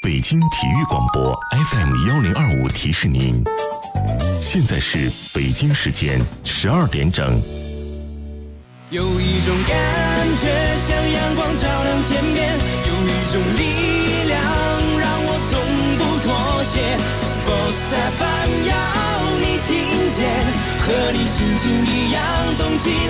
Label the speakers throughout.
Speaker 1: 北京体育广播 FM1025提示您，现在是北京时间12点整。
Speaker 2: 有一种感觉像阳光照亮天边，有一种力量让我从不妥协。Sports FM 要你听见，和你心情一样动起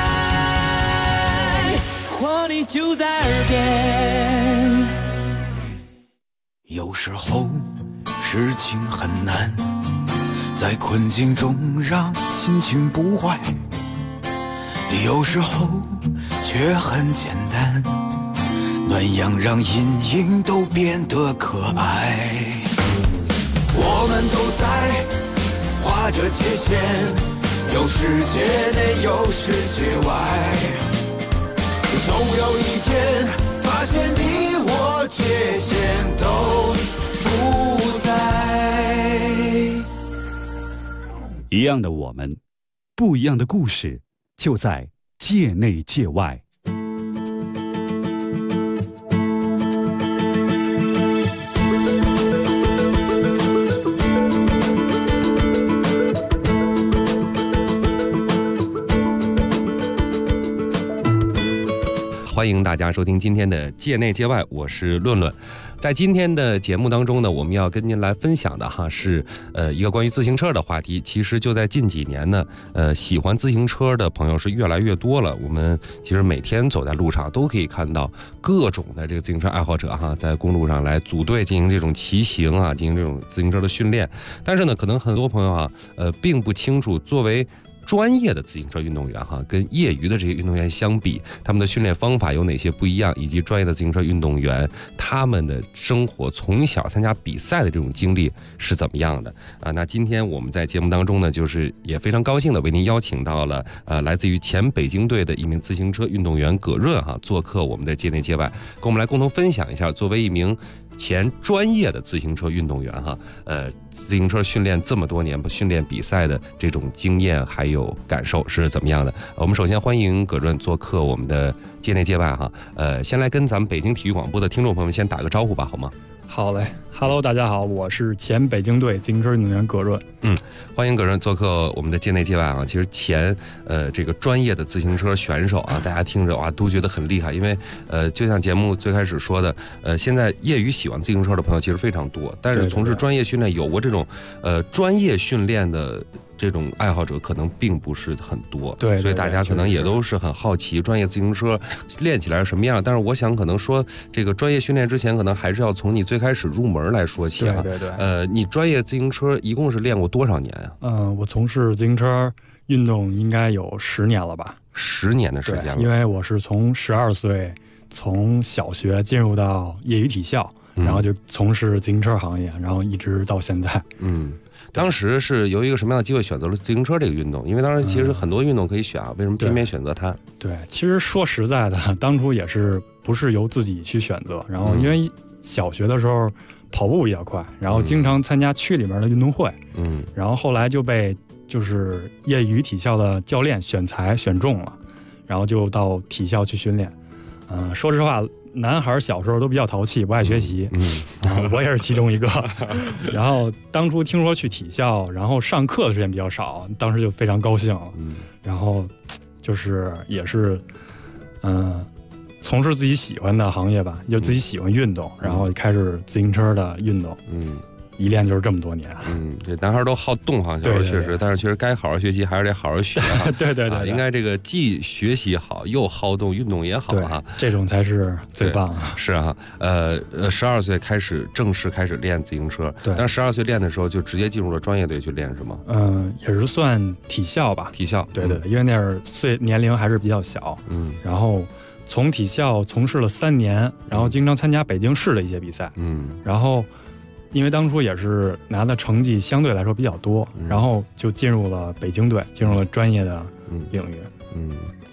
Speaker 2: 来，活力就在耳边。
Speaker 3: 有时候事情很难，在困境中让心情不坏，有时候却很简单，暖阳让阴影都变得可爱。我们都在画着界限，有世界内有世界外，总有一天发现你我界限都不在。
Speaker 4: 一样的我们，不一样的故事，就在界内界外。
Speaker 5: 欢迎大家收听今天的界内界外，我是论论。在今天的节目当中呢，我们要跟您来分享的是一个关于自行车的话题。其实就在近几年呢，喜欢自行车的朋友是越来越多了。我们其实每天走在路上都可以看到各种的这个自行车爱好者在公路上来组队进行这种骑行进行这种自行车的训练。但是呢，可能很多朋友并不清楚，作为专业的自行车运动员跟业余的这些运动员相比，他们的训练方法有哪些不一样，以及专业的自行车运动员他们的生活从小参加比赛的这种经历是怎么样的那今天我们在节目当中呢，就是也非常高兴的为您邀请到了来自于前北京队的一名自行车运动员葛润做客我们的界内界外，跟我们来共同分享一下作为一名前专业的自行车运动员自行车训练这么多年训练比赛的这种经验还有感受是怎么样的。我们首先欢迎葛润做客我们的界内界外先来跟咱们北京体育广播的听众朋友们先打个招呼吧，好吗？
Speaker 6: 好嘞 ，Hello， 大家好，我是前北京队自行车运动员葛润。
Speaker 5: 欢迎葛润做客我们的界内界外其实前这个专业的自行车选手大家听着都觉得很厉害，因为就像节目最开始说的，现在业余喜欢自行车的朋友其实非常多，但是从事专业训练有过这种专业训练的这种爱好者可能并不是很多，
Speaker 6: 对，
Speaker 5: 所以大家可能也都是很好奇专业自行车练起来是什么样。但是我想可能说这个专业训练之前，可能还是要从你最开始入门来说起
Speaker 6: 对。
Speaker 5: 你专业自行车一共是练过多少年
Speaker 6: 我从事自行车运动应该有10年了吧
Speaker 5: ？10年的时间了。
Speaker 6: 因为我是从12岁从小学进入到业余体校，然后就从事自行车行业，然后一直到现在。
Speaker 5: 当时是由一个什么样的机会选择了自行车这个运动？因为当时其实很多运动可以选为什么偏偏选择它？
Speaker 6: 对，其实说实在的，当初也是不是由自己去选择，然后因为小学的时候跑步比较快，然后经常参加区里面的运动会，然后后来就被就是业余体校的教练选材选中了，然后就到体校去训练。说实话，男孩小时候都比较淘气，不爱学习，我也是其中一个。然后当初听说去体校，然后上课的时间比较少，当时就非常高兴了。然后就是也是从事自己喜欢的行业吧，就自己喜欢运动，然后开始自行车的运动。一练就是这么多年。
Speaker 5: 这男孩都好动小时候确实，但是确实该好好学习还是得好好学
Speaker 6: 对，
Speaker 5: 应该这个既学习好又好动，运动也好
Speaker 6: 这种才是最棒的。
Speaker 5: 是12岁正式开始练自行车，但是12岁练的时候就直接进入了专业队去练是吗？
Speaker 6: 也是算体校吧。
Speaker 5: 体校，
Speaker 6: 对，因为那儿年龄还是比较小。然后从体校从事了3年，然后经常参加北京市的一些比赛。然后因为当初也是拿的成绩相对来说比较多，然后就进入了北京队，进入了专业的领域。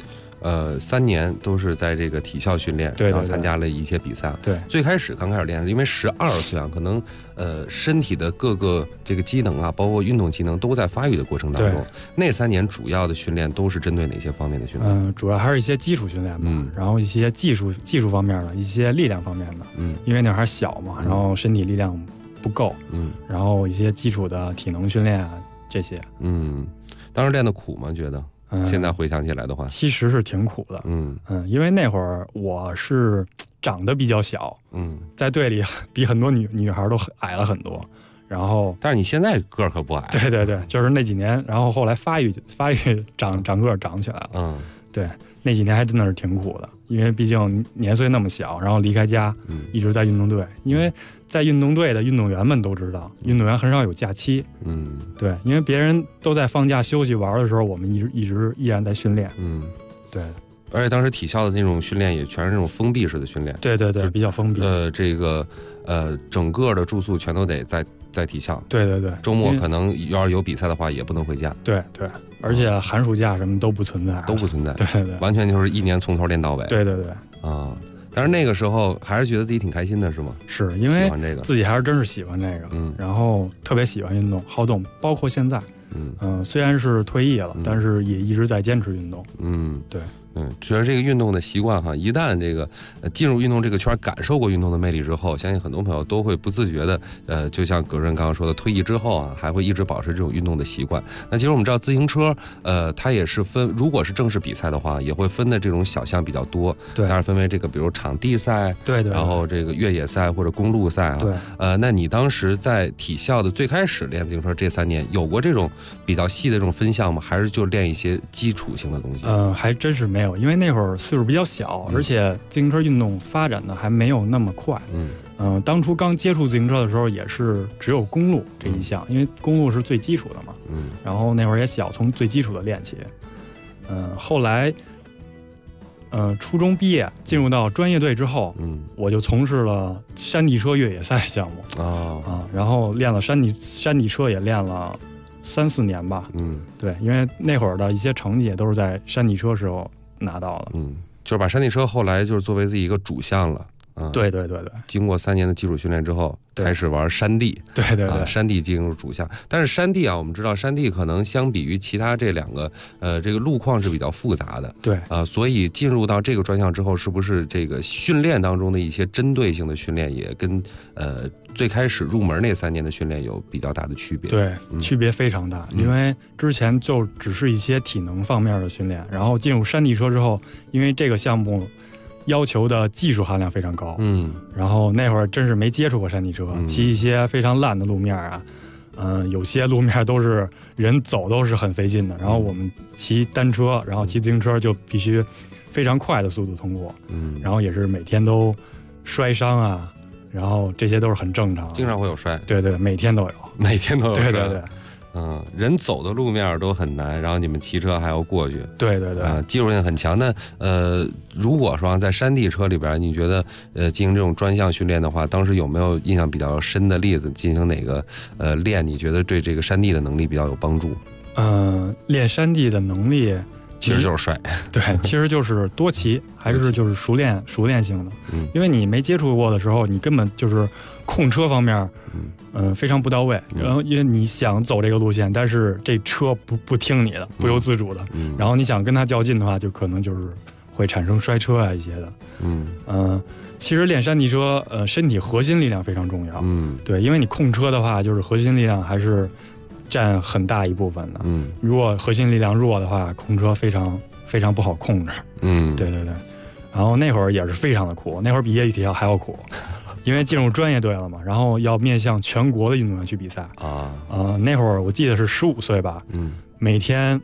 Speaker 5: 3年都是在这个体校训练，
Speaker 6: 对，
Speaker 5: 然后参加了一些比赛。
Speaker 6: 对，
Speaker 5: 最开始刚开始练，因为12岁啊，可能身体的各个这个机能啊，包括运动机能都在发育的过程当中。那3年主要的训练都是针对哪些方面的训练？
Speaker 6: 主要还是一些基础训练吧，然后一些技术方面的，一些力量方面的。因为那会儿还小嘛，然后身体力量不够，然后一些基础的体能训练啊这些。
Speaker 5: 当时练的苦吗？觉得？现在回想起来的话，
Speaker 6: 其实是挺苦的。因为那会儿我是长得比较小，在队里比很多女孩都矮了很多。然后，
Speaker 5: 但是你现在个儿可不矮。
Speaker 6: 对，就是那几年，然后后来发育长个儿长起来了。对，那几年还真的是挺苦的，因为毕竟年岁那么小，然后离开家，一直在运动队。因为在运动队的运动员们都知道，运动员很少有假期。对，因为别人都在放假休息玩的时候，我们依然在训练。对。
Speaker 5: 而且当时体校的那种训练也全是那种封闭式的训练。
Speaker 6: 对，比较封闭。
Speaker 5: 这个整个的住宿全都得在体校。对，周末可能要是有比赛的话，也不能回家。
Speaker 6: 对，而且寒暑假什么都不存在。对，
Speaker 5: 完全就是一年从头练到尾。
Speaker 6: 对。
Speaker 5: 但是那个时候还是觉得自己挺开心的，是吗？
Speaker 6: 是因为自己还是真是喜欢这个，然后特别喜欢运动，好动，包括现在，虽然是退役了，但是也一直在坚持运动。对。
Speaker 5: 觉得这个运动的习惯哈，一旦这个进入运动这个圈，感受过运动的魅力之后，相信很多朋友都会不自觉的就像葛润刚刚说的，退役之后啊，还会一直保持这种运动的习惯。那其实我们知道自行车，它也是分，如果是正式比赛的话，也会分的这种小项比较多。
Speaker 6: 对，
Speaker 5: 当然分为这个，比如场地赛，
Speaker 6: 对，
Speaker 5: 然后这个越野赛或者公路赛啊。
Speaker 6: 对，
Speaker 5: 那你当时在体校的最开始练自行车这3年，有过这种比较细的这种分项吗？还是就练一些基础性的东西？
Speaker 6: 还真是没有，因为那会儿岁数比较小，而且自行车运动发展的还没有那么快。当初刚接触自行车的时候，也是只有公路这一项，因为公路是最基础的嘛。然后那会儿也小，从最基础的练起。后来，初中毕业进入到专业队之后，我就从事了山地车越野赛项目。然后练了山地车也练了3-4年吧。对，因为那会儿的一些成绩也都是在山地车时候拿到了。
Speaker 5: 就是把山地车后来就是作为自己一个主项了。
Speaker 6: 对。
Speaker 5: 经过3年的基础训练之后，开始玩山地。
Speaker 6: 对。
Speaker 5: 山地进入主项，但是山地啊，我们知道山地可能相比于其他这2个，这个路况是比较复杂的。
Speaker 6: 对。
Speaker 5: 所以进入到这个专项之后，是不是这个训练当中的一些针对性的训练，也跟最开始入门那3年的训练有比较大的区别？
Speaker 6: 对，区别非常大。因为之前就只是一些体能方面的训练，然后进入山地车之后，因为这个项目要求的技术含量非常高。然后那会儿真是没接触过山地车，骑一些非常烂的路面啊，有些路面都是人走都是很费劲的。然后我们骑单车，然后骑自行车就必须非常快的速度通过。然后也是每天都摔伤啊，然后这些都是很正常的。
Speaker 5: 经常会有摔。
Speaker 6: 对，每天都有。对。
Speaker 5: 人走的路面都很难，然后你们骑车还要过去。
Speaker 6: 对。
Speaker 5: 技术性很强。那如果说在山地车里边，你觉得进行这种专项训练的话，当时有没有印象比较深的例子？进行哪个练？你觉得对这个山地的能力比较有帮助？
Speaker 6: 练山地的能力
Speaker 5: 其实就是摔。
Speaker 6: 对，其实就是多骑，还是就是熟练性的。因为你没接触过的时候，你根本就是控车方面，非常不到位。然后因为你想走这个路线，但是这车不听你的，不由自主的。然后你想跟它较劲的话，就可能就是会产生摔车啊一些的。其实练山地车，身体核心力量非常重要。对，因为你控车的话，就是核心力量还是占很大一部分的。如果核心力量弱的话，控车非常不好控制。对。然后那会儿也是非常的苦，那会儿比业余体校还要苦，因为进入专业队了嘛，然后要面向全国的运动员去比赛。那会儿我记得是15岁吧。每天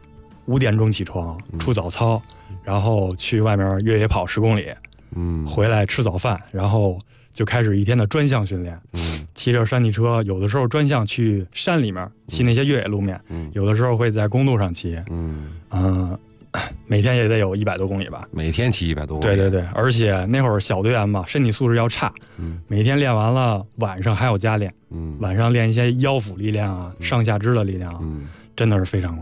Speaker 6: 5点钟起床，出早操，然后去外面越野跑10公里。回来吃早饭，然后就开始一天的专项训练。骑着山地车，有的时候专项去山里面骑那些越野路面，有的时候会在公路上骑。每天也得有100多公里吧。
Speaker 5: 每天骑100多公里。
Speaker 6: 对。而且那会儿小队员嘛，身体素质要差。每天练完了，晚上还要加练。晚上练一些腰腹力量啊，上下肢的力量啊。真的是非常苦。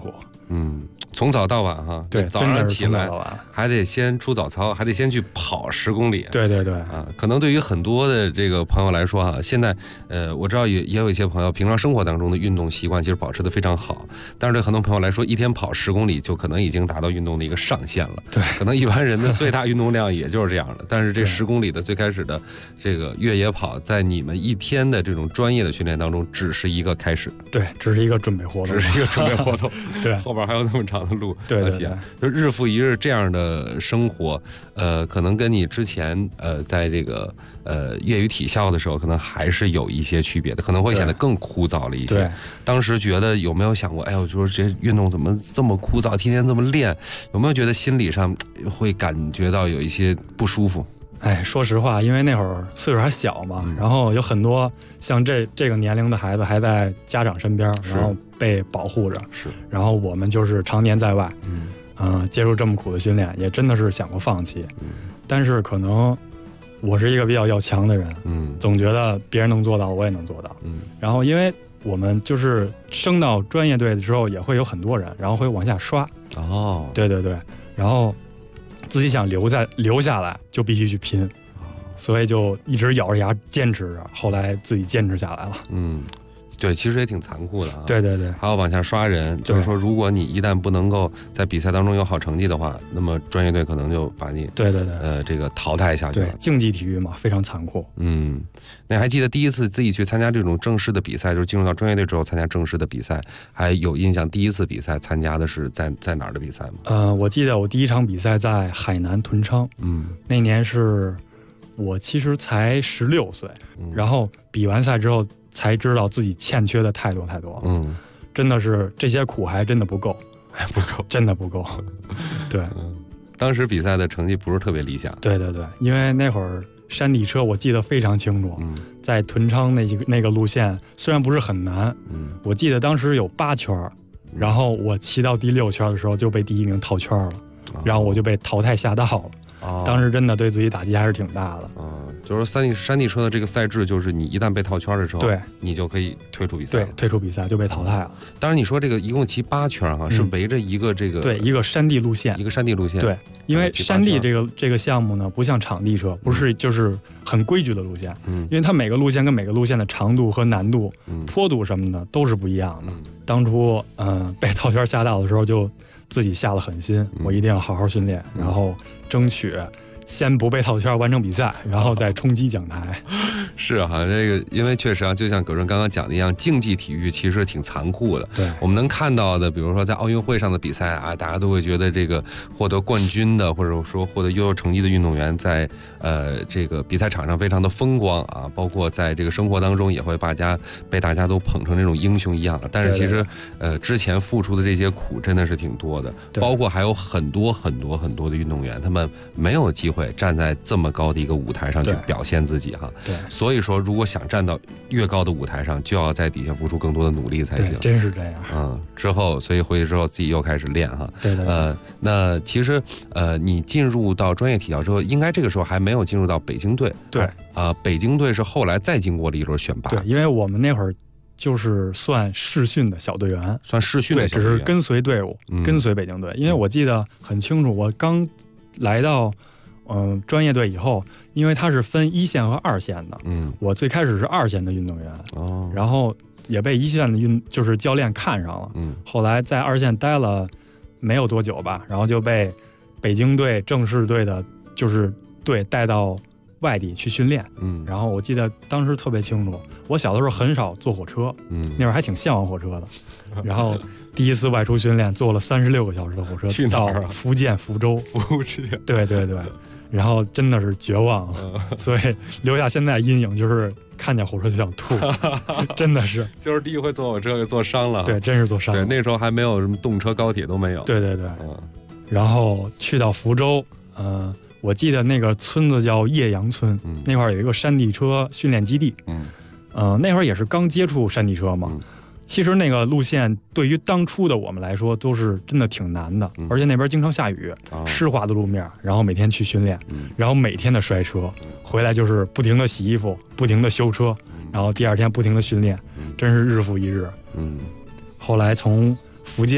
Speaker 5: 从早到晚哈，
Speaker 6: 对，
Speaker 5: 早上起来
Speaker 6: 到晚
Speaker 5: 还得先出早操，还得先去跑10公里。
Speaker 6: 对
Speaker 5: 可能对于很多的这个朋友来说哈，现在我知道也有一些朋友平常生活当中的运动习惯其实保持得非常好，但是对很多朋友来说，一天跑10公里就可能已经达到运动的一个上限了。
Speaker 6: 对，
Speaker 5: 可能一般人的最大运动量也就是这样的。但是这10公里的最开始的这个越野跑，在你们一天的这种专业的训练当中，只是一个开始。
Speaker 6: 对，只是一个准备活动，对，
Speaker 5: 后边还有那么长的路。
Speaker 6: 对，
Speaker 5: 就日复一日这样的生活，可能跟你之前在这个业余体校的时候，可能还是有一些区别的，可能会显得更枯燥了一些。
Speaker 6: 对，
Speaker 5: 当时觉得有没有想过，哎呦，就是这运动怎么这么枯燥，天天这么练，有没有觉得心理上会感觉到有一些不舒服？
Speaker 6: 哎，说实话，因为那会儿岁数还小嘛，然后有很多像这个年龄的孩子还在家长身边，然后被保护着，然后我们就是常年在外，接受这么苦的训练，也真的是想过放弃，但是可能我是一个比较要强的人，总觉得别人能做到，我也能做到，然后因为我们就是升到专业队的时候，也会有很多人，然后会往下刷，对，然后自己想留下来就必须去拼，所以就一直咬着牙坚持着，后来自己坚持下来了。
Speaker 5: 对，其实也挺残酷的啊。
Speaker 6: 对，
Speaker 5: 还要往下刷人，就是说，如果你一旦不能够在比赛当中有好成绩的话，那么专业队可能就把你
Speaker 6: 对，
Speaker 5: 这个淘汰下去了。
Speaker 6: 对，竞技体育嘛，非常残酷。
Speaker 5: 那还记得第一次自己去参加这种正式的比赛，就是进入到专业队之后参加正式的比赛，还有印象第一次比赛参加的是在哪儿的比赛吗？
Speaker 6: 我记得我第一场比赛在海南屯昌，那年是我其实才16岁，然后比完赛之后才知道自己欠缺的太多了，真的是这些苦还真的不够，真的不够。对，
Speaker 5: 当时比赛的成绩不是特别理想。
Speaker 6: 对，因为那会儿山地车我记得非常清楚，在屯昌那个路线虽然不是很难，我记得当时有8圈，然后我骑到第6圈的时候就被第1名套圈了，然后我就被淘汰下道了。当时真的对自己打击还是挺大的。
Speaker 5: 就是山地车的这个赛制，就是你一旦被套圈的时候，
Speaker 6: 对，
Speaker 5: 你就可以退出比赛。
Speaker 6: 对，退出比赛就被淘汰了。
Speaker 5: 当然，你说这个一共骑8圈哈，是围着一个这个
Speaker 6: 一个山地路线，对，因为山地这个项目呢，不像场地车，不是就是很规矩的路线，因为它每个路线跟每个路线的长度和难度、坡度什么的都是不一样的。当初被套圈下道的时候，就自己下了狠心，我一定要好好训练，然后争取先不被套圈完成比赛，然后再冲击讲台。
Speaker 5: 是哈，这个因为确实啊，就像葛润刚刚讲的一样，竞技体育其实挺残酷的。
Speaker 6: 对，
Speaker 5: 我们能看到的，比如说在奥运会上的比赛啊，大家都会觉得这个获得冠军的，或者说获得优秀成绩的运动员，在这个比赛场上非常的风光啊，包括在这个生活当中也会被大家都捧成这种英雄一样的。但是其实之前付出的这些苦真的是挺多的，包括还有很多的运动员，他们没有机会站在这么高的一个舞台上去表现自己哈。
Speaker 6: 对，
Speaker 5: 所以说如果想站到越高的舞台上，就要在底下付出更多的努力才行。
Speaker 6: 真是这样。
Speaker 5: 所以回去之后自己又开始练哈。
Speaker 6: 对。
Speaker 5: 那其实你进入到专业体校之后，应该这个时候还没有进入到北京队。
Speaker 6: 对。
Speaker 5: 北京队是后来再经过了一轮选拔。
Speaker 6: 对，因为我们那会儿就是算试训的小队员，对，只是跟随队伍，跟随北京队。因为我记得很清楚，我刚来到专业队以后，因为它是分1线和2线的，我最开始是2线的运动员，然后也被1线的就是教练看上了，后来在2线待了没有多久吧，然后就被北京队正式队的就是队带到外地去训练，然后我记得当时特别清楚，我小的时候很少坐火车，那会儿还挺向往火车的，然后第一次外出训练坐了36个小时的火车到福建福州，对，然后真的是绝望了，所以留下现在阴影就是看见火车就想吐，真的是，
Speaker 5: 就是第一回坐火车给坐伤了，
Speaker 6: 对，真是坐伤了。
Speaker 5: 对，那时候还没有什么动车、高铁都没有。
Speaker 6: 对，然后去到福州，我记得那个村子叫叶阳村，那块儿有一个山地车训练基地，那会儿也是刚接触山地车嘛。其实那个路线对于当初的我们来说都是真的挺难的，而且那边经常下雨，湿滑的路面，然后每天去训练，然后每天的摔车，回来就是不停的洗衣服，不停的修车，然后第2天不停的训练，真是日复一日。后来从福建，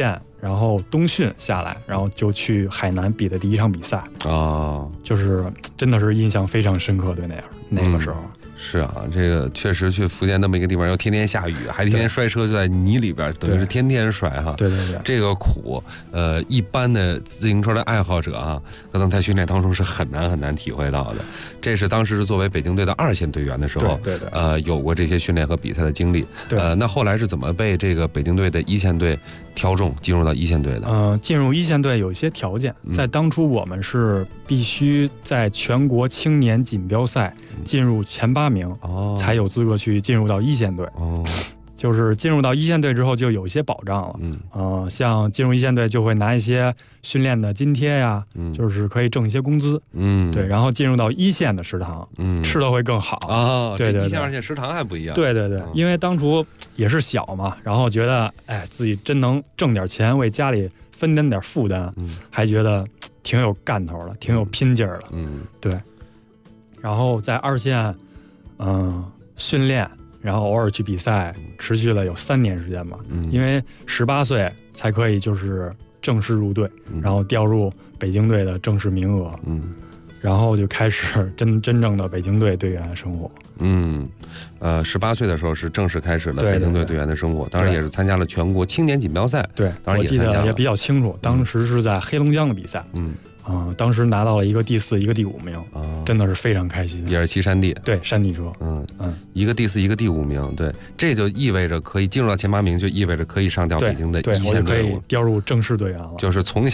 Speaker 6: 然后冬训下来，然后就去海南比的第一场比赛就是真的是印象非常深刻，对那个时候。
Speaker 5: 是啊，这个确实去福建那么一个地方，又天天下雨，还天天摔车，就在泥里边，等于是天天摔哈。
Speaker 6: 对，
Speaker 5: 这个苦，一般的自行车的爱好者啊，可能在训练当中是很难体会到的。这是当时是作为北京队的2线队员的时候，
Speaker 6: 对，
Speaker 5: 有过这些训练和比赛的经历。那后来是怎么被这个北京队的1线队挑中，进入到1线队的？
Speaker 6: 进入1线队有一些条件，在当初我们是必须在全国青年锦标赛进入前8名，才有资格去进入到1线队。就是进入到1线队之后就有一些保障了。像进入1线队就会拿一些训练的津贴呀，就是可以挣一些工资。对，然后进入到1线的食堂，吃的会更好。对，1线2线食堂还不一样。对，因为当初也是小嘛，然后觉得自己真能挣点钱为家里分担点负担，还觉得挺有干头的，挺有拼劲儿的。对。然后在2线，训练。然后偶尔去比赛，持续了有3年时间吧。因为18岁才可以就是正式入队，然后调入北京队的正式名额。然后就开始真正的北京队队员生活。
Speaker 5: 18岁的时候是正式开始了北京队队员的生活，当然也是参加了全国青年锦标赛。对，当然
Speaker 6: 我记得也比较清楚，当时是在黑龙江的比赛。当时拿到了一个第4，一个第5名，真的是非常开心。
Speaker 5: 也是骑山地，
Speaker 6: 对，山地车，
Speaker 5: 一个第4，一个第5名，对，这就意味着可以进入到前8名，就意味着可以上调北京的1线队伍，
Speaker 6: 我就可以调入正式队员了。
Speaker 5: 就是从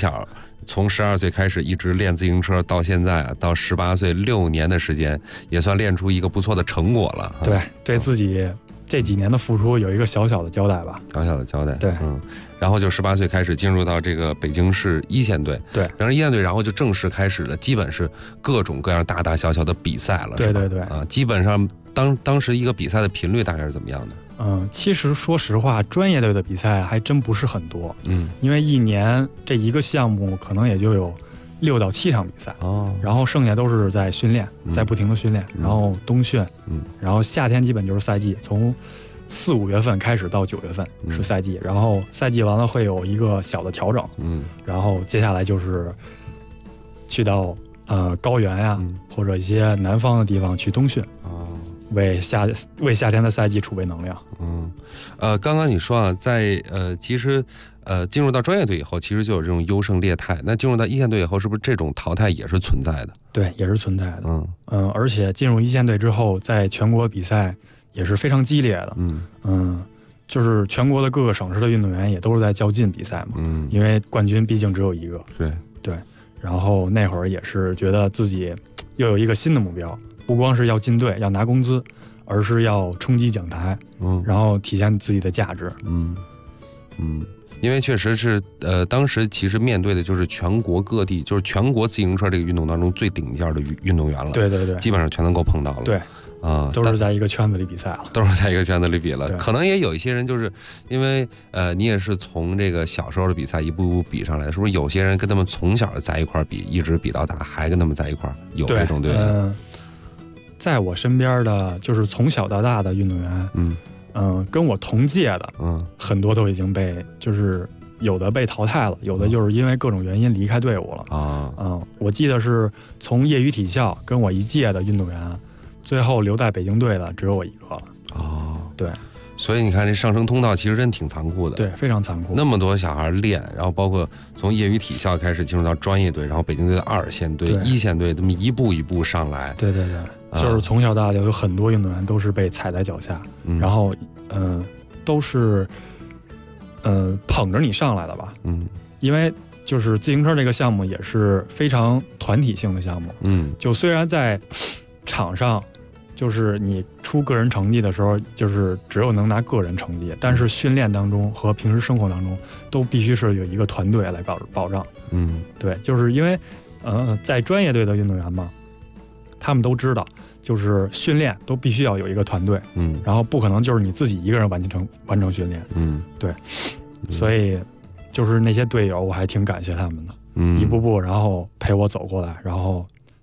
Speaker 5: 12岁开始一直练自行车到现在到18岁6年的时间，也算练出一个不错的成果了。
Speaker 6: 对自己这几年的付出有一个小小的交代吧。
Speaker 5: 对，然后就18岁开始进入到这个北京市1线队。对，然后1线队，然后就正式开始了，基本是各种各样大大小小的比赛了。对，基本上当时一个比赛的频率大概是怎么样的？
Speaker 6: 其实说实话，专业队的比赛还真不是很多。因为一年这一个项目可能也就有6到7场比赛。然后剩下都是在训练，在不停的训练，然后冬训，然后夏天基本就是赛季，从4、5月份开始到9月份是赛季，然后赛季完了会有一个小的调整。然后接下来就是去到高原呀，或者一些南方的地方去冬训。为夏天的赛季储备能量。
Speaker 5: 刚刚你说啊，在其实进入到专业队以后，其实就有这种优胜劣汰。那进入到1线队以后，是不是这种淘汰也是存在的？
Speaker 6: 对，也是存在的。而且进入1线队之后，在全国比赛也是非常激烈的。就是全国的各个省市的运动员也都是在较劲比赛嘛。因为冠军毕竟只有一个。对。然后那会儿也是觉得自己又有一个新的目标。不光是要进队要拿工资，而是要冲击奖台，然后体现自己的价值。
Speaker 5: 因为确实是当时其实面对的就是全国各地，就是全国自行车这个运动当中最顶尖的运动员了。对，基本上全能够碰到了。对。
Speaker 6: 都是在一个圈子里比赛了，
Speaker 5: 都是在一个圈子里比了。可能也有一些人就是因为你也是从这个小时候的比赛一步步比上来，是不是有些人跟他们从小在一块比，一直比到大，还跟他们在一块有这种队员？
Speaker 6: 在我身边的就是从小到大的运动员，跟我同届的，很多都已经被就是有的被淘汰了，有的就是因为各种原因离开队伍了。我记得是从业余体校跟我一届的运动员。最后留在北京队的只有我一个了。对，
Speaker 5: 所以你看这上升通道其实真挺残酷的。
Speaker 6: 对，非常残酷。
Speaker 5: 那么多小孩练，然后包括从业余体校开始进入到专业队，然后北京队的2线队、1线队，这么一步一步上来。
Speaker 6: 对，就是从小到大有很多运动员都是被踩在脚下，然后都是捧着你上来的吧。因为就是自行车这个项目也是非常团体性的项目。就虽然在场上就是你出个人成绩的时候，就是只有能拿个人成绩，但是训练当中和平时生活当中都必须是有一个团队来保障。对，就是因为在专业队的运动员嘛，他们都知道，就是训练都必须要有一个团队，然后不可能就是你自己一个人完成训练。对，所以就是那些队友，我还挺感谢他们的，一步步然后陪我走过来，然后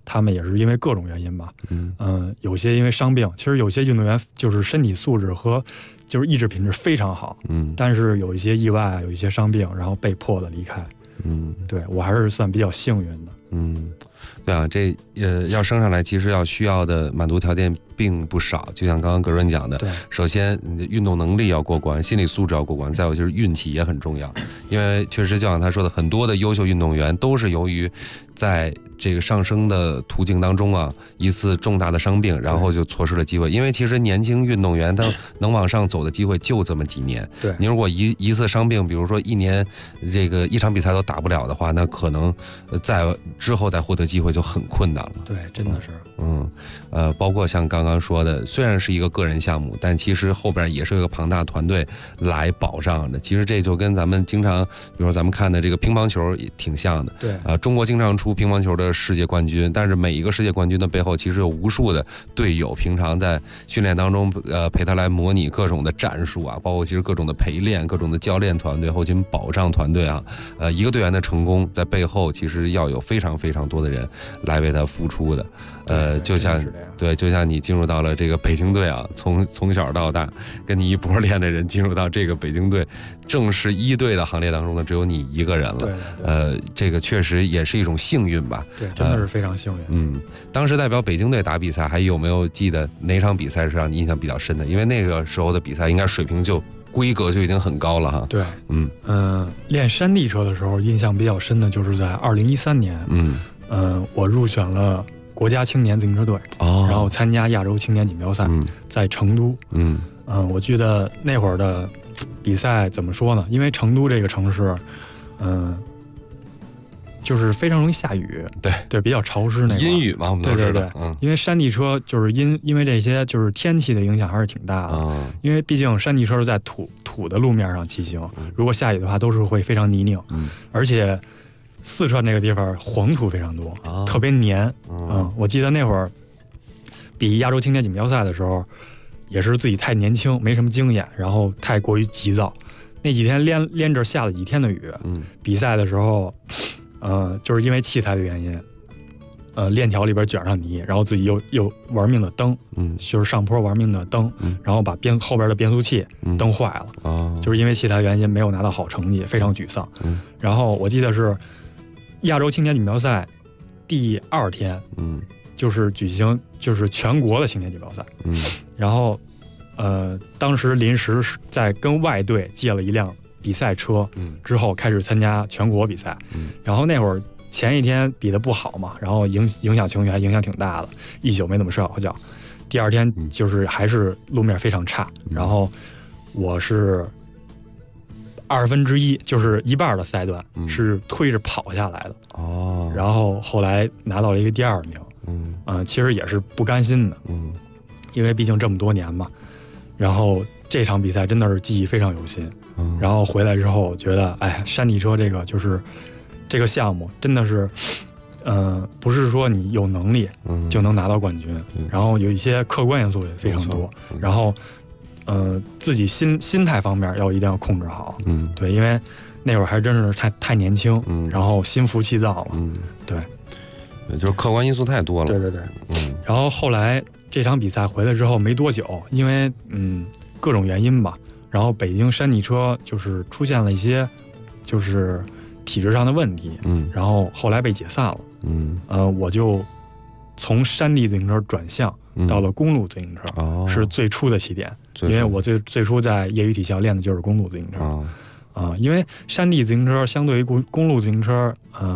Speaker 6: 他们也是因为各种原因吧，有些因为伤病，其实有些运动员就是身体素质和就是意志品质非常好，但是有一些意外，有一些伤病，然后被迫的离开，对我还是算比较幸运的，
Speaker 5: 对啊，这要升上来，其实要需要的满足条件并不少。就像刚刚格润讲的，首先你的运动能力要过关，心理素质要过关，再有就是运气也很重要。因为确实就像他说的，很多的优秀运动员都是由于在这个上升的途径当中啊，一次重大的伤病，然后就错失了机会。因为其实年轻运动员他能往上走的机会就这么几年。
Speaker 6: 对，
Speaker 5: 你如果一次伤病，比如说一年这个一场比赛都打不了的话，那可能在之后再获得机会就很困难了。
Speaker 6: 对，真的是。
Speaker 5: 包括像刚刚说的，虽然是一个个人项目，但其实后边也是有一个庞大团队来保障的。其实这就跟咱们经常，比如说咱们看的这个乒乓球也挺像的。
Speaker 6: 对，
Speaker 5: 中国经常出乒乓球的世界冠军，但是每一个世界冠军的背后，其实有无数的队友，平常在训练当中，陪他来模拟各种的战术啊，包括其实各种的陪练、各种的教练团队、后勤保障团队啊，一个队员的成功，在背后其实要有非常非常多的人来为他付出的。就像你进入到了这个北京队啊，从小到大跟你一波练的人进入到这个北京队正式一队的行列当中呢，只有你一个人了。这个确实也是一种幸运吧。
Speaker 6: 对，真的是非常幸运。
Speaker 5: 当时代表北京队打比赛，还有没有记得哪场比赛是让你印象比较深的？因为那个时候的比赛应该水平规格就已经很高了哈。
Speaker 6: 对，练山地车的时候印象比较深的就是在2013年，我入选了国家青年自行车队，然后参加亚洲青年锦标赛，在成都。我记得那会儿的比赛怎么说呢？因为成都这个城市，就是非常容易下雨，对，比较潮湿那种
Speaker 5: 阴雨嘛，我们都知道。
Speaker 6: 因为山地车就是因为这些就是天气的影响还是挺大的，因为毕竟山地车是在土的路面上骑行，如果下雨的话都是会非常泥泞，而且四川这个地方黄土非常多，特别黏。我记得那会儿比亚洲青年锦标赛的时候，也是自己太年轻，没什么经验，然后太过于急躁。那几天连着下了几天的雨，比赛的时候，就是因为器材的原因，链条里边卷上泥，然后自己又玩命的蹬，就是上坡玩命的蹬，然后把后边的变速器蹬坏了，就是因为器材原因没有拿到好成绩，非常沮丧。然后我记得是亚洲青年锦标赛第2天，就是举行就是全国的青年锦标赛，然后当时临时在跟外队借了一辆比赛车，之后开始参加全国比赛，然后那会儿前一天比得不好嘛，然后影响情绪还影响挺大的，一宿没怎么睡好觉。第2天就是还是路面非常差，然后我是1/2，就是一半的赛段是推着跑下来的，然后后来拿到了一个第2名，其实也是不甘心的，因为毕竟这么多年嘛。然后这场比赛真的是记忆非常犹新，然后回来之后觉得，山地车这个就是这个项目真的是，不是说你有能力就能拿到冠军，然后有一些客观因素也非常多，然后自己心态方面一定要控制好，对，因为那会儿还真是太年轻，然后心浮气躁了，对，
Speaker 5: 就是客观因素太多了，
Speaker 6: 对，然后后来这场比赛回来之后没多久，因为各种原因吧，然后北京山地车就是出现了一些就是体制上的问题，然后后来被解散了，我就从山地自行车转向到了公路自行车，是最初的起点，因为我最初在业余体校练的就是公路自行车，因为山地自行车相对于公路自行车，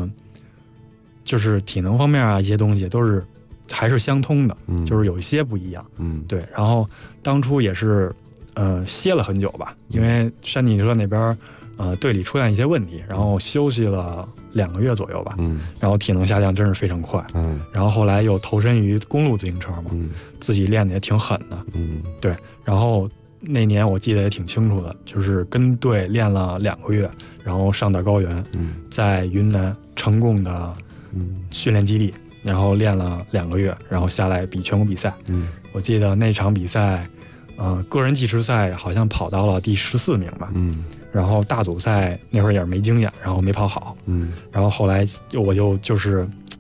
Speaker 6: 就是体能方面啊一些东西都是还是相通的，就是有一些不一样，对。然后当初也是歇了很久吧，因为山地车那边队里出现一些问题，然后休息了2个月左右吧，然后体能下降真是非常快，然后后来又投身于公路自行车嘛，自己练的也挺狠的，对。然后那年我记得也挺清楚的，就是跟队练了2个月，然后上到高原，在云南成贡的训练基地，然后练了2个月，然后下来比全国比赛。我记得那场比赛，个人计时赛好像跑到了第14名吧。然后大组赛那会儿也是没经验，然后没跑好。然后后来我就是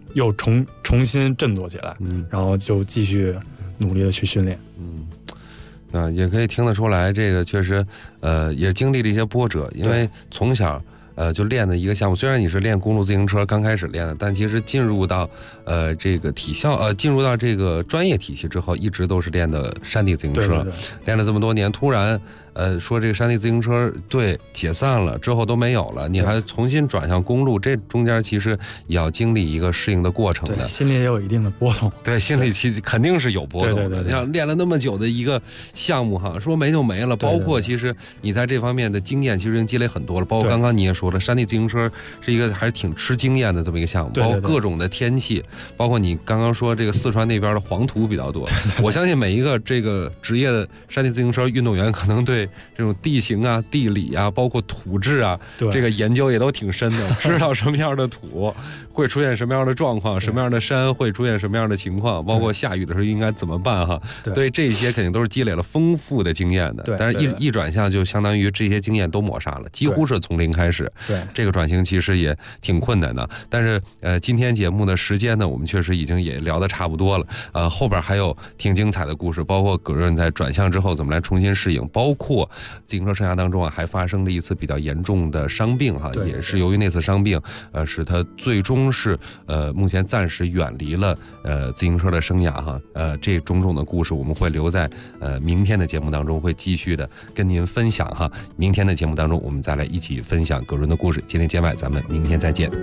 Speaker 6: 又重新振作起来，然后就继续努力的去训练。
Speaker 5: 也可以听得出来，这个确实也经历了一些波折，因为从小就练的一个项目，虽然你是练公路自行车刚开始练的，但其实进入到这个体校进入到这个专业体系之后，一直都是练的山地自行车，练了这么多年，突然说这个山地自行车队解散了之后都没有了，你还重新转向公路，这中间其实也要经历一个适应的过程的，
Speaker 6: 对，心里也有一定的波动。
Speaker 5: 对，心里其实肯定是有波动的。要练了那么久的一个项目哈，说没就没了。包括其实你在这方面的经验其实已经积累很多了。包括刚刚你也说了，山地自行车是一个还是挺吃经验的这么一个项目，包括各种的天气，包括你刚刚说这个四川那边的黄土比较多。我相信每一个这个职业的山地自行车运动员可能对这种地形啊、地理啊，包括土质啊，这个研究也都挺深的，知道什么样的土会出现什么样的状况，什么样的山会出现什么样的情况，包括下雨的时候应该怎么办哈。对，这些肯定都是积累了丰富的经验的。但是一转向就相当于这些经验都抹杀了，几乎是从零开始。对，这个转型其实也挺困难的。但是今天节目的时间呢，我们确实已经也聊得差不多了。后边还有挺精彩的故事，包括葛润在转向之后怎么来重新适应，包括自行车生涯当中还发生了一次比较严重的伤病哈，也是由于那次伤病使他最终是目前暂时远离了自行车的生涯哈。这种种的故事我们会留在明天的节目当中会继续的跟您分享哈。明天的节目当中我们再来一起分享葛润的故事。今天节外咱们明天再见。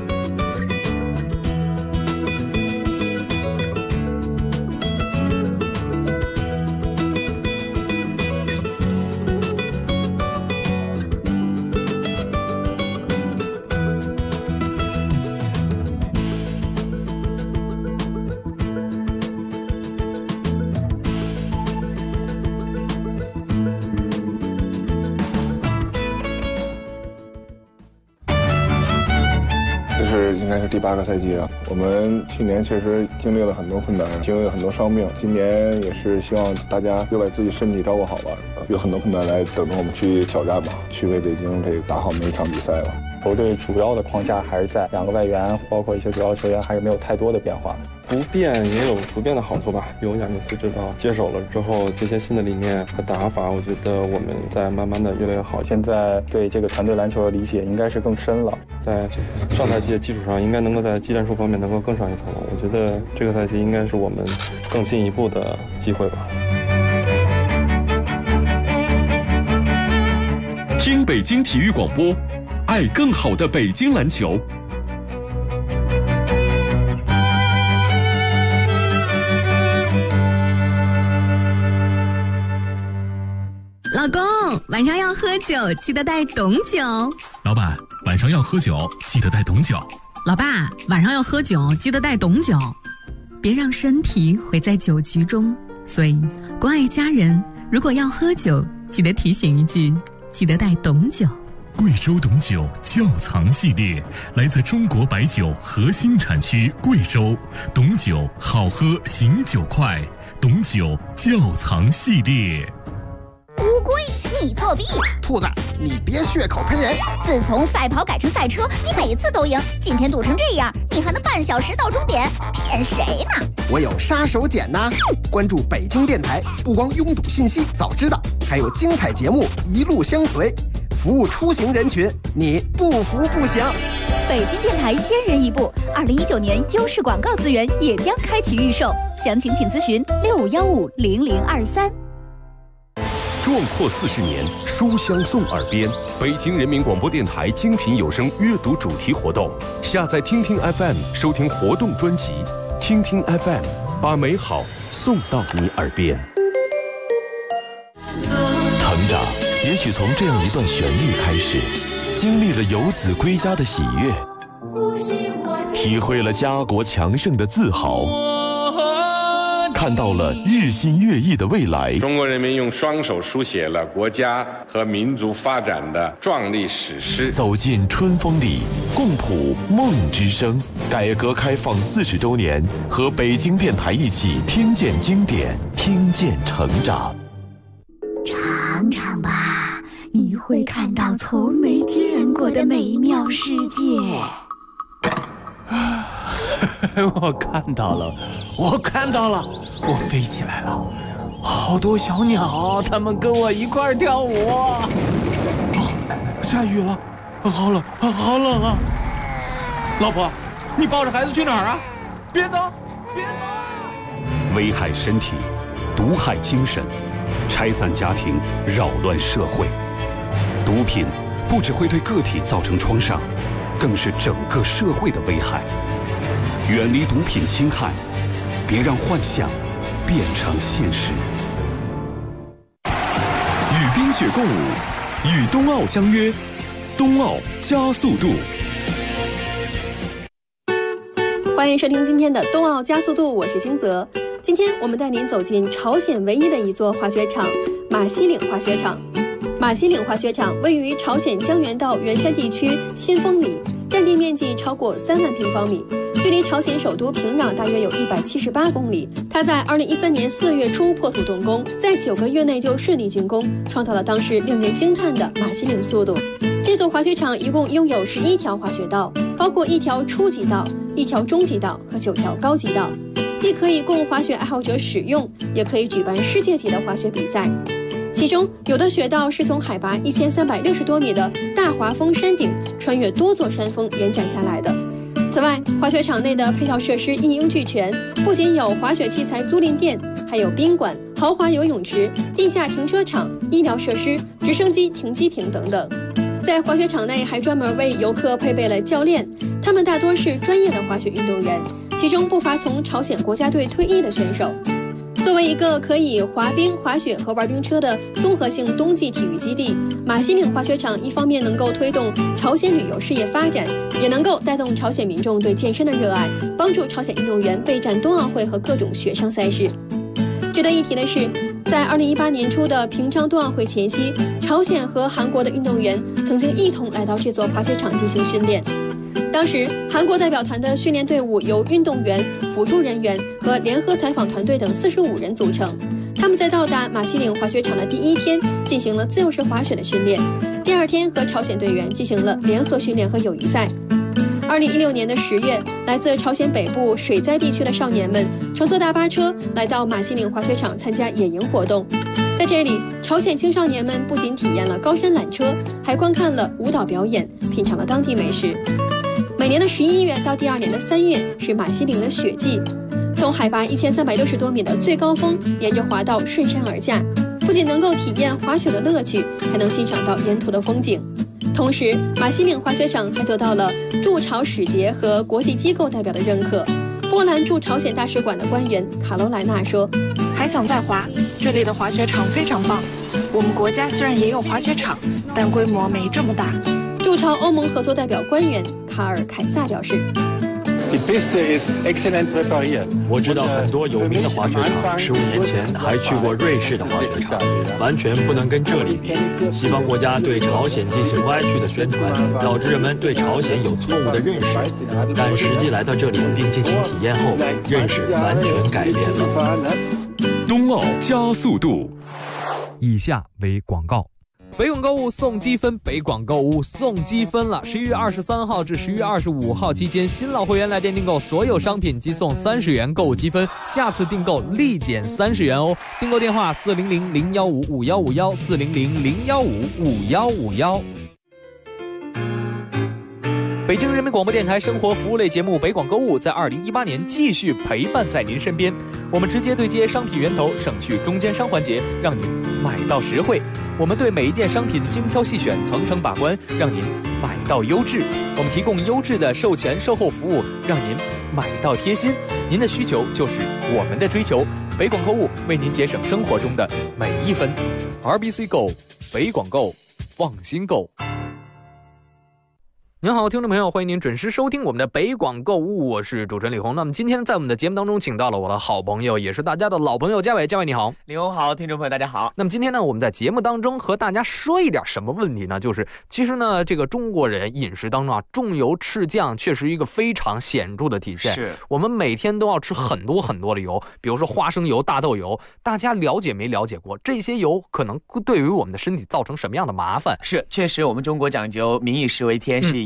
Speaker 7: 应该是第8个赛季了。我们去年确实经历了很多困难，经历了很多伤病。今年也是希望大家又把自己身体照顾好吧，有很多困难来等着我们去挑战吧，去为北京这打好每一场比赛吧。
Speaker 8: 球队主要的框架还是在2个外援，包括一些主要球员还是没有太多的变化。
Speaker 9: 不变也有不变的好处吧。有亚尼斯指导接手了之后，这些新的理念和打法，我觉得我们在慢慢的越来越好。
Speaker 8: 现在对这个团队篮球的理解应该是更深了，
Speaker 9: 在上赛季的基础上，应该能够在技战术方面能够更上一层楼。我觉得这个赛季应该是我们更进一步的机会吧。
Speaker 1: 听北京体育广播，爱更好的北京篮球。
Speaker 10: 老公，晚上要喝酒，记得带董酒。
Speaker 11: 老板，晚上要喝酒，记得带董酒。
Speaker 10: 老爸，晚上要喝酒，记得带董酒。别让身体毁在酒局中。所以，关爱家人，如果要喝酒，记得提醒一句，记得带董酒。
Speaker 11: 贵州董酒窖藏系列，来自中国白酒核心产区贵州，董酒好喝，醒酒快，董酒窖藏系列。
Speaker 12: 乌龟，你作弊！
Speaker 13: 兔子，你别血口喷人！
Speaker 12: 自从赛跑改成赛车，你每次都赢，今天堵成这样，你还能半小时到终点？骗谁呢？
Speaker 13: 我有杀手锏呐！关注北京电台，不光拥堵信息早知道，还有精彩节目一路相随，服务出行人群，你不服不行。
Speaker 12: 北京电台先人一步，2019年优势广告资源也将开启预售，详情请咨询65150023。
Speaker 1: 壮阔40年，书香送耳边。北京人民广播电台精品有声阅读主题活动，下载听听 FM 收听活动专辑，听听 FM 把美好送到你耳边。成长也许从这样一段旋律开始，经历了游子归家的喜悦，体会了家国强盛的自豪，看到了日新月异的未来。
Speaker 14: 中国人民用双手书写了国家和民族发展的壮丽史诗。
Speaker 1: 走进春风里，共谱梦之声。改革开放40周年，和北京电台一起听见经典，听见成长。
Speaker 15: 尝尝吧，你会看到从没见过的美妙世界。
Speaker 16: 我看到了，我飞起来了，好多小鸟，它们跟我一块跳舞。下雨了，好冷啊！老婆，你抱着孩子去哪儿啊？别走！
Speaker 4: 危害身体，毒害精神，拆散家庭，扰乱社会。毒品不只会对个体造成创伤，更是整个社会的危害。远离毒品侵害，别让幻想变成现实。
Speaker 11: 与冰雪共舞，与冬奥相约，冬奥加速度。
Speaker 17: 欢迎收听今天的冬奥加速度，我是金泽。今天我们带您走进朝鲜唯一的一座滑雪场——马西岭滑雪场。马西岭滑雪场位于朝鲜江原道元山地区新丰里，占地面积超过3万平方米，距离朝鲜首都平壤大约有178公里。它在2013年4月初破土动工，在9个月内就顺利竣工，创造了当时令人惊叹的马西岭速度。这座滑雪场一共拥有11条滑雪道，包括1条初级道、1条中级道和9条高级道，既可以供滑雪爱好者使用，也可以举办世界级的滑雪比赛。其中有的雪道是从海拔1360多米的大华峰山顶穿越多座山峰延展下来的。此外，滑雪场内的配套设施一应俱全，不仅有滑雪器材租赁店，还有宾馆、豪华游泳池、地下停车场、医疗设施、直升机停机坪等等。在滑雪场内还专门为游客配备了教练，他们大多是专业的滑雪运动员，其中不乏从朝鲜国家队退役的选手。作为一个可以滑冰、滑雪和玩冰车的综合性冬季体育基地，马西岭滑雪场一方面能够推动朝鲜旅游事业发展，也能够带动朝鲜民众对健身的热爱，帮助朝鲜运动员备战冬奥会和各种雪上赛事。值得一提的是，在2018年初的平昌冬奥会前夕，朝鲜和韩国的运动员曾经一同来到这座滑雪场进行训练。当时，韩国代表团的训练队伍由运动员、辅助人员和联合采访团队等45人组成。他们在到达马西岭滑雪场的第1天进行了自由式滑雪的训练，第2天和朝鲜队员进行了联合训练和友谊赛。2016年的10月，来自朝鲜北部水灾地区的少年们乘坐大巴车来到马西岭滑雪场参加野营活动。在这里，朝鲜青少年们不仅体验了高山缆车，还观看了舞蹈表演，品尝了当地美食。每年的11月到第2年的3月是马西岭的雪季，从海拔1360多米的最高峰沿着滑道顺山而下，不仅能够体验滑雪的乐趣，还能欣赏到沿途的风景。同时，马西岭滑雪场还得到了驻朝使节和国际机构代表的认可。波兰驻朝鲜大使馆的官员卡罗莱纳说：“
Speaker 18: 还想再滑，这里的滑雪场非常棒。我们国家虽然也有滑雪场，但规模没这么大。”
Speaker 17: 驻朝欧盟合作代表官员卡尔凯撒表示：“
Speaker 19: 我知道很多有名的滑雪场，15年前还去过瑞士的滑雪场，完全不能跟这里比。西方国家对朝鲜进行歪曲的宣传，导致人们对朝鲜有错误的认识。但实际来到这里并进行体验后，认识完全改变了。”
Speaker 11: 冬奥加速度。
Speaker 20: 以下为广告。北广购物送积分，北广购物送积分了！11月23号至11月25号期间，新老会员来店订购所有商品即送30元购物积分，下次订购立减30元哦。订购电话400-015-5151，400-015-5151。北京人民广播电台生活服务类节目《北广购物》在2018年继续陪伴在您身边。我们直接对接商品源头，省去中间商环节，让您买到实惠。我们对每一件商品精挑细选，层层把关，让您买到优质。我们提供优质的售前售后服务，让您买到贴心。您的需求就是我们的追求。北广购物为您节省生活中的每一分。RBC Go， 北广购，放心购。您好，听众朋友，欢迎您准时收听我们的北广购物，我是主持人李红。那么今天在我们的节目当中，请到了我的好朋友，也是大家的老朋友嘉伟。嘉伟你好。
Speaker 21: 李红好，听众朋友大家好。
Speaker 20: 那么今天呢，我们在节目当中和大家说一点什么问题呢？就是其实呢，这个中国人饮食当中啊，重油赤酱确实一个非常显著的体现。
Speaker 21: 是
Speaker 20: 我们每天都要吃很多很多的油，比如说花生油、大豆油，大家了解没了解过？这些油可能对于我们的身体造成什么样的麻烦？
Speaker 21: 是，确实我们中国讲究民以食为天，是以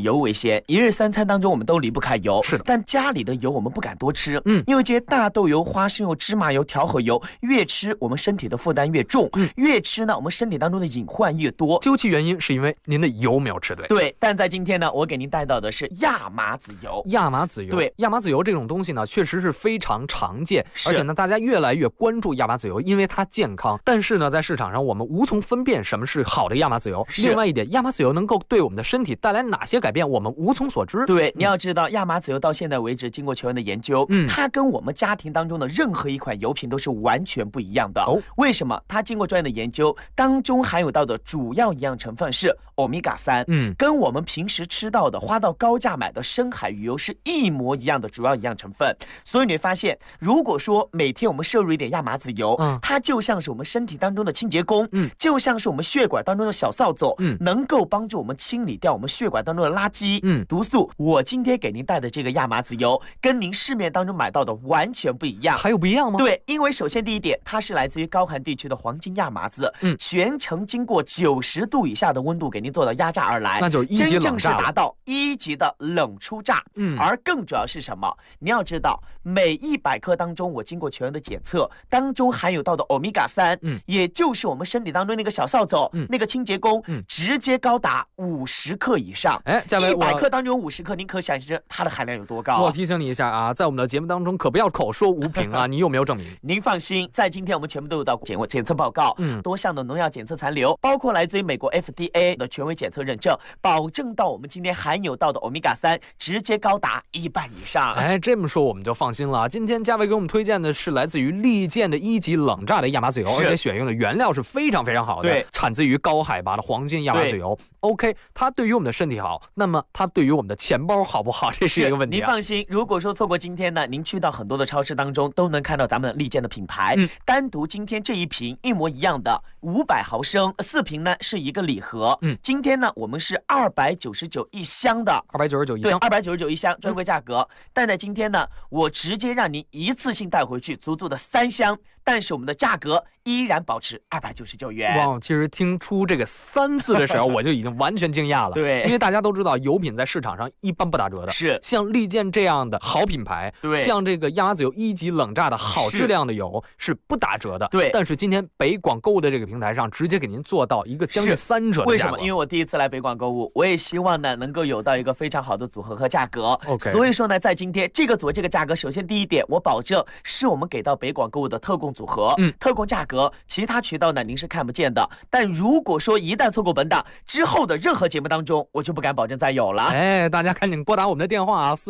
Speaker 21: 油为先，一日三餐当中我们都离不开油。
Speaker 20: 是的，
Speaker 21: 但家里的油我们不敢多吃，因为这些大豆油、花生油、芝麻油、调和油，越吃我们身体的负担越重，越吃呢我们身体当中的隐患越多。
Speaker 20: 究其原因是因为您的油没有吃对。
Speaker 21: 对，但在今天呢，我给您带到的是亚麻籽油。
Speaker 20: 亚麻籽油，
Speaker 21: 对，
Speaker 20: 亚麻籽油这种东西呢，确实是非常常见，而且呢，大家越来越关注亚麻籽油，因为它健康。但是呢，在市场上我们无从分辨什么是好的亚麻籽油。另外一点，亚麻籽油能够对我们的身体带来哪些改变，我们无从所知。
Speaker 21: 对，你要知道，亚麻籽油到现在为止，经过全员的研究，它跟我们家庭当中的任何一款油品都是完全不一样的。为什么？它经过专业的研究，当中含有到的主要营养成分是欧米伽3，跟我们平时吃到的花到高价买的深海鱼油是一模一样的主要营养成分。所以你会发现，如果说每天我们摄入一点亚麻籽油，它就像是我们身体当中的清洁工，就像是我们血管当中的小扫帚，能够帮助我们清理掉我们血管当中的垃圾、毒素。我今天给您带的这个亚麻籽油，跟您市面当中买到的完全不一样。
Speaker 20: 还有不一样吗？
Speaker 21: 对，因为首先第一点，它是来自于高寒地区的黄金亚麻籽，全程经过90度以下的温度给您做到压榨而来，
Speaker 20: 那就是1级冷榨，
Speaker 21: 真正是达到1级的冷出榨。而更主要是什么？你要知道，每100克当中，我经过全员的检测，当中含有到的欧米伽3，也就是我们身体当中那个小扫帚，那个清洁工，直接高达50克以上。
Speaker 20: 嘉伟
Speaker 21: ，100克当中有50克，您可想而知它的含量有多高。
Speaker 20: 我提醒你一下啊，在我们的节目当中可不要口说无凭啊，你有没有证明？
Speaker 21: 您放心，在今天我们全部都有到检测报告，多项的农药检测残留，包括来自于美国 FDA 的权威检测认证，保证到我们今天含有到的欧米伽3直接高达1半以上。
Speaker 20: 这么说我们就放心了。今天嘉伟给我们推荐的是来自于利剑的1级冷榨的亚麻籽油，而且选用的原料是非常非常好的，
Speaker 21: 对，
Speaker 20: 产自于高海拔的黄金亚麻籽油。OK， 它对于我们的身体好，那么它对于我们的钱包好不好？这是一个问题。
Speaker 21: 您放心，如果说错过今天呢，您去到很多的超市当中都能看到咱们利剑的品牌，单独今天这一瓶一模一样的500毫升，4瓶呢是一个礼盒。今天呢我们是299一箱的
Speaker 20: ，299一箱，
Speaker 21: 对，299一箱专柜价格。但在今天呢，我直接让您一次性带回去足足的3箱，但是我们的价格依然保持299元。
Speaker 20: 哇，其实听出这个3字的时候，我就已经完全惊讶了。
Speaker 21: 对，
Speaker 20: 因为大家都知道，油品在市场上一般不打折的。
Speaker 21: 是，
Speaker 20: 像利剑这样的好品牌，
Speaker 21: 对，
Speaker 20: 像这个亚麻籽油1级冷榨的好质量的油是不打折的。
Speaker 21: 对，
Speaker 20: 但是今天北广购物的这个平台上，直接给您做到一个将近3折的价格。
Speaker 21: 为什么？因为我第一次来北广购物，我也希望呢能够有到一个非常好的组合和价格。
Speaker 20: OK，
Speaker 21: 所以说呢，在今天这个组合这个价格，首先第一点，我保证是我们给到北广购物的特供组合，特供价格，其他渠道呢您是看不见的。但如果说一旦错过本档之后的任何节目当中，我就不敢保证再有了。
Speaker 20: 大家赶紧拨打我们的电话啊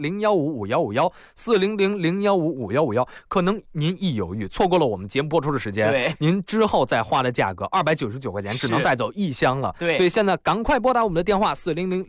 Speaker 20: ，400-015-5151，400-015-5151。可能您一犹豫，错过了我们节目播出的时间，
Speaker 21: 对，
Speaker 20: 您之后再花的价格299块钱，只能带走1箱了。
Speaker 21: 对，
Speaker 20: 所以现在赶快拨打我们的电话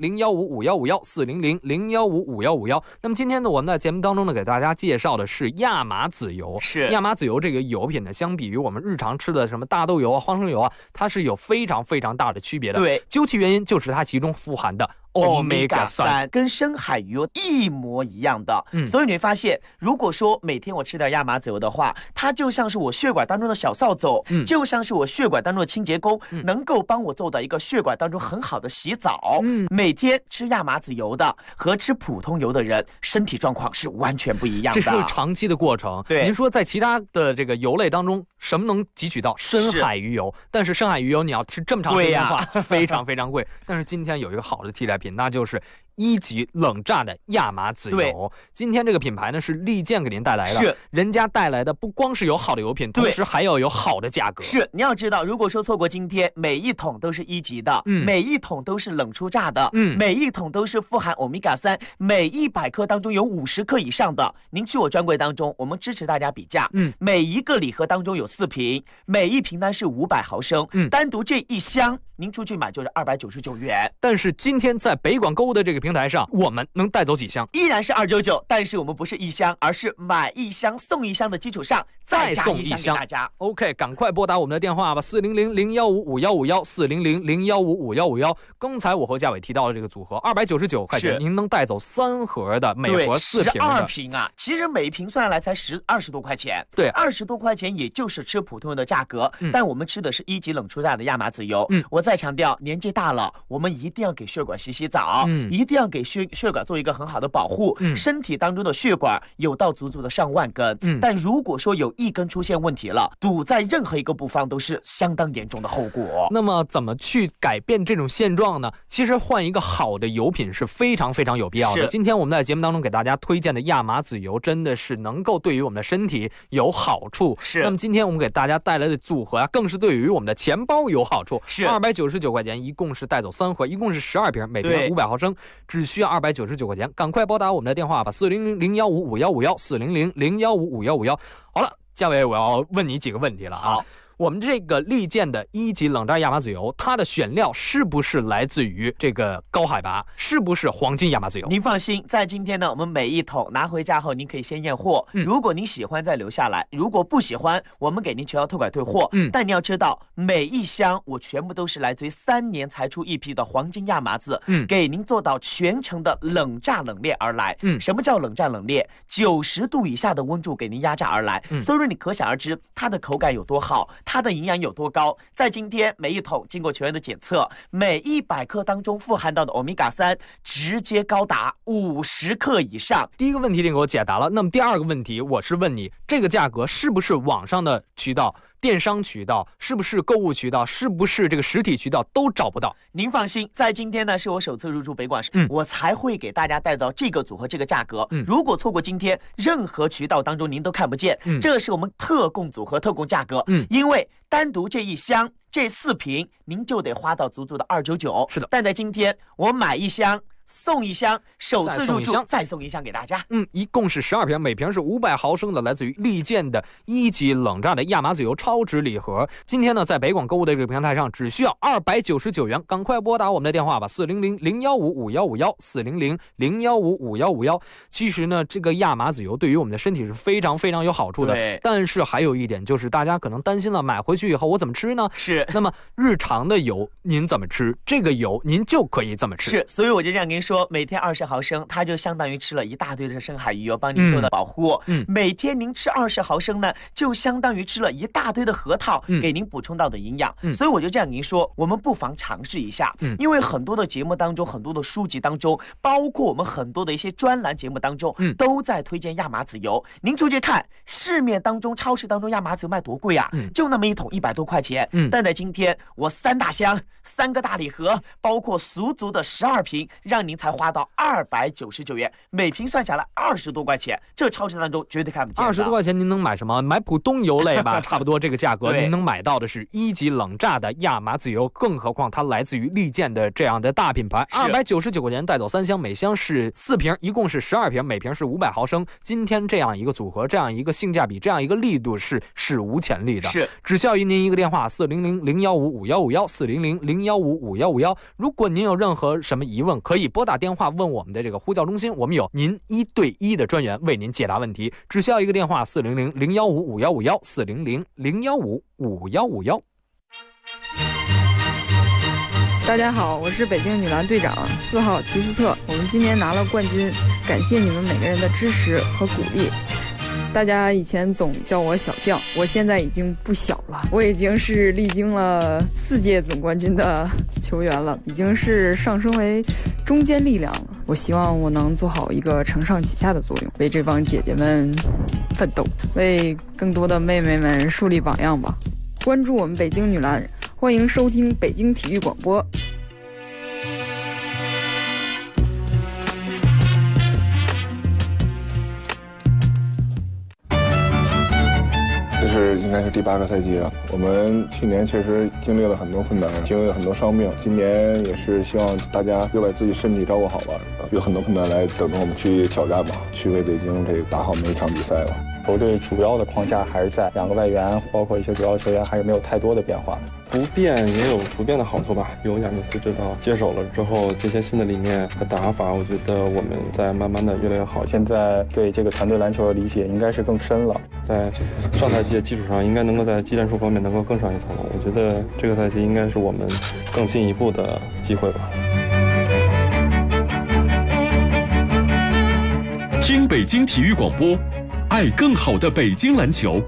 Speaker 20: 400-015-5151，400-015-5151。那么今天呢，我们在节目当中呢，给大家介绍的是亚麻籽油。
Speaker 21: 是
Speaker 20: 亚麻籽油这个油品呢，相比于我们日常吃的什么大豆油啊、花生油啊，它是有非常非常大的区别的。
Speaker 21: 对，
Speaker 20: 究其原因就是它其中富含的欧米伽3
Speaker 21: 跟深海鱼油一模一样的。所以你会发现，如果说每天我吃点亚麻籽油的话，它就像是我血管当中的小扫帚，就像是我血管当中的清洁工，能够帮我做到一个血管当中很好的洗澡。每天吃亚麻籽油的和吃普通油的人，身体状况是完全不一样的。
Speaker 20: 这是个长期的过程。
Speaker 21: 对，
Speaker 20: 您说在其他的这个油类当中，什么能汲取到深海鱼油？但是深海鱼油你要吃这么长时间的话，非常非常贵。但是今天有一个好的替代品，那就是1级冷榨的亚麻籽油。今天这个品牌呢是利剑给您带来的，
Speaker 21: 是
Speaker 20: 人家带来的不光是有好的油品，同时还要有好的价格。
Speaker 21: 是，你要知道，如果说错过今天，每一桶都是1级的，每一桶都是冷出榨的，每一桶都是富含欧米伽3，每100克当中有50克以上的。您去我专柜当中，我们支持大家比价，每一个礼盒当中有4瓶，每一瓶呢是500毫升，单独这1箱您出去买就是299元。
Speaker 20: 但是今天在北广购物的这个平台上，我们能带走几箱？
Speaker 21: 依然是299，但是我们不是1箱，而是买1箱送1箱的基础上
Speaker 20: 再送1箱给大家。OK， 赶快拨打我们的电话吧，400-015-5151，400-015-5151。刚才我和嘉伟提到的这个组合，299块钱，您能带走3盒的，每盒4瓶的
Speaker 21: ，12瓶啊！其实每瓶算下来才20多块钱，
Speaker 20: 对
Speaker 21: ，20多块钱也就是吃普通人的价格，但我们吃的是1级冷出榨的亚麻籽油。我再强调，年纪大了，我们一定要给血管洗澡，一定要给血管做一个很好的保护。身体当中的血管有到足足的上万根，但如果说有1根出现问题了，堵在任何一个部分都是相当严重的后果。
Speaker 20: 那么怎么去改变这种现状呢？其实换一个好的油品是非常非常有必要的。今天我们在节目当中给大家推荐的亚麻籽油，真的是能够对于我们的身体有好处。那么今天我们给大家带来的组合更是对于我们的钱包有好处。299块钱，一共是带走3盒，一共是12瓶，每瓶500毫升，只需要299块钱。赶快拨打我们的电话吧，400-015-5151，400-015-5151。好了，嘉伟，我要问你几个问题了啊。我们这个利剑的1级冷榨亚麻籽油，它的选料是不是来自于这个高海拔？是不是黄金亚麻籽油？
Speaker 21: 您放心，在今天呢，我们每1桶拿回家后，您可以先验货。如果您喜欢再留下来，如果不喜欢，我们给您全额退款退货。但你要知道，每1箱我全部都是来自于3年才出一批的黄金亚麻籽，给您做到全程的冷榨冷链而来。什么叫冷榨冷链？90度以下的温度给您压榨而来。所以说你可想而知，它的口感有多好。它的营养有多高？在今天每1桶经过全员的检测，每100克当中富含到的欧米伽3直接高达50克以上。
Speaker 20: 第一个问题你给我解答了，那么第二个问题我是问你，这个价格是不是网上的渠道、电商渠道，是不是购物渠道，是不是这个实体渠道都找不到？
Speaker 21: 您放心，在今天呢是我首次入驻北广市，我才会给大家带到这个组合这个价格。如果错过今天，任何渠道当中您都看不见。这是我们特供组合特供价格。因为单独这1箱这4瓶您就得花到足足的299。
Speaker 20: 是的，
Speaker 21: 但在今天我买1箱送1箱，首次入驻再送1箱给大家。
Speaker 20: 一共是12瓶，每瓶是500毫升的，来自于利剑的1级冷榨的亚麻籽油超值礼盒。今天呢，在北广购物的这个平台上，只需要299元，赶快拨打我们的电话吧，400-015-5151，400-015-5151。其实呢，这个亚麻籽油对于我们的身体是非常非常有好处的。但是还有一点就是，大家可能担心了，买回去以后我怎么吃呢？那么日常的油您怎么吃？这个油您就可以这么吃。
Speaker 21: 所以我就这样跟您说，每天20毫升，它就相当于吃了一大堆的深海鱼油，帮您做的保护。每天您吃20毫升呢，就相当于吃了一大堆的核桃，给您补充到的营养。所以我就这样跟您说，我们不妨尝试一下。因为很多的节目当中，很多的书籍当中，包括我们很多的一些专栏节目当中，都在推荐亚麻籽油。您出去看市面当中、超市当中亚麻籽油卖多贵啊，就那么1桶100多块钱。但在今天我3大箱、3个大礼盒，包括足足的12瓶，让您才花到299元，每瓶算下来20多块钱，这超市当中绝对看不见的。
Speaker 20: 20多块钱您能买什么？买普通油类吧，差不多这个价格您能买到的是1级冷榨的亚麻籽油，更何况它来自于利剑的这样的大品牌。299块钱带走3箱，每箱是4瓶，一共是12瓶，每瓶是500毫升。今天这样一个组合，这样一个性价比，这样一个力度是史无前例的。只需要您一个电话，400-015-5151，400-015-5151。如果您有任何什么疑问，可以拨打电话问我们的这个呼叫中心，我们有您1对1的专员为您解答问题。只需要一个电话，400-015-5151，400-015-5151。
Speaker 2: 大家好，我是北京女篮队长4号齐斯特，我们今年拿了冠军，感谢你们每个人的支持和鼓励。大家以前总叫我小将，我现在已经不小了，我已经是历经了4届总冠军的球员了，已经是上升为中坚力量了。我希望我能做好一个承上启下的作用，为这帮姐姐们奋斗，为更多的妹妹们树立榜样吧。关注我们北京女篮，欢迎收听北京体育广播。
Speaker 7: 应该是第8个赛季了。我们去年确实经历了很多困难，经历了很多伤病。今年也是希望大家又把自己身体照顾好吧，有很多困难来等着我们去挑战吧，去为北京这打好每一场比赛吧。
Speaker 8: 球队主要的框架还是在2个外援，包括一些主要球员还是没有太多的变化。
Speaker 9: 不变也有不变的好处吧。有亚尼斯指导接手了之后，这些新的理念和打法，我觉得我们在慢慢的越来越好。
Speaker 8: 现在对这个团队篮球的理解应该是更深了，
Speaker 9: 在上赛季的基础上，应该能够在技战术方面能够更上一层楼。我觉得这个赛季应该是我们更进一步的机会吧。
Speaker 11: 听北京体育广播，爱更好的北京篮球。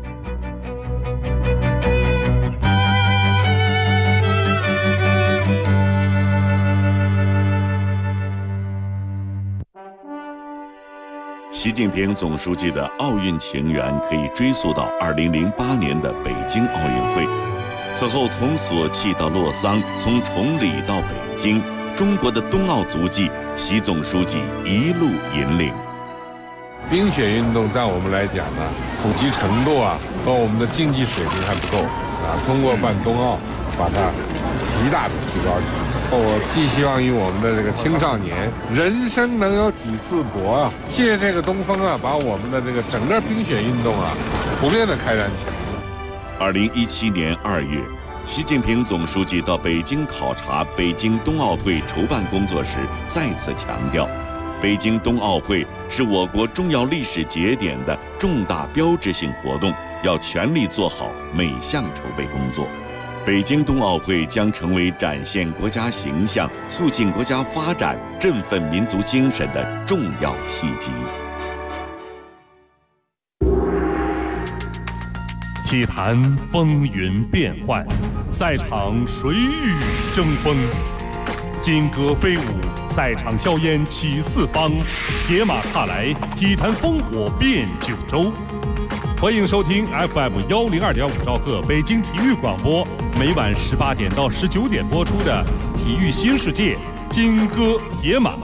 Speaker 3: 习近平总书记的奥运情缘可以追溯到2008年的北京奥运会。此后，从索契到洛桑，从崇礼到北京，中国的冬奥足迹，习总书记一路引领。
Speaker 14: 冰雪运动在我们来讲呢，普及程度和我们的竞技水平还不够通过办冬奥，把它极大的提高起来。我寄希望于我们的这个青少年，人生能有几次搏借这个东风把我们的这个整个冰雪运动普遍的开展起来。
Speaker 3: 2017年2月，习近平总书记到北京考察北京冬奥会筹办工作时，再次强调，北京冬奥会是我国重要历史节点的重大标志性活动，要全力做好每项筹备工作。北京冬奥会将成为展现国家形象、促进国家发展、振奋民族精神的重要契机。
Speaker 11: 体坛风云变幻，赛场谁与争锋？金戈飞舞，赛场硝烟起四方，铁马踏来，体坛烽火遍九州。欢迎收听 FM102.5兆赫北京体育广播，每晚18点到19点播出的《体育新世界》金戈铁马。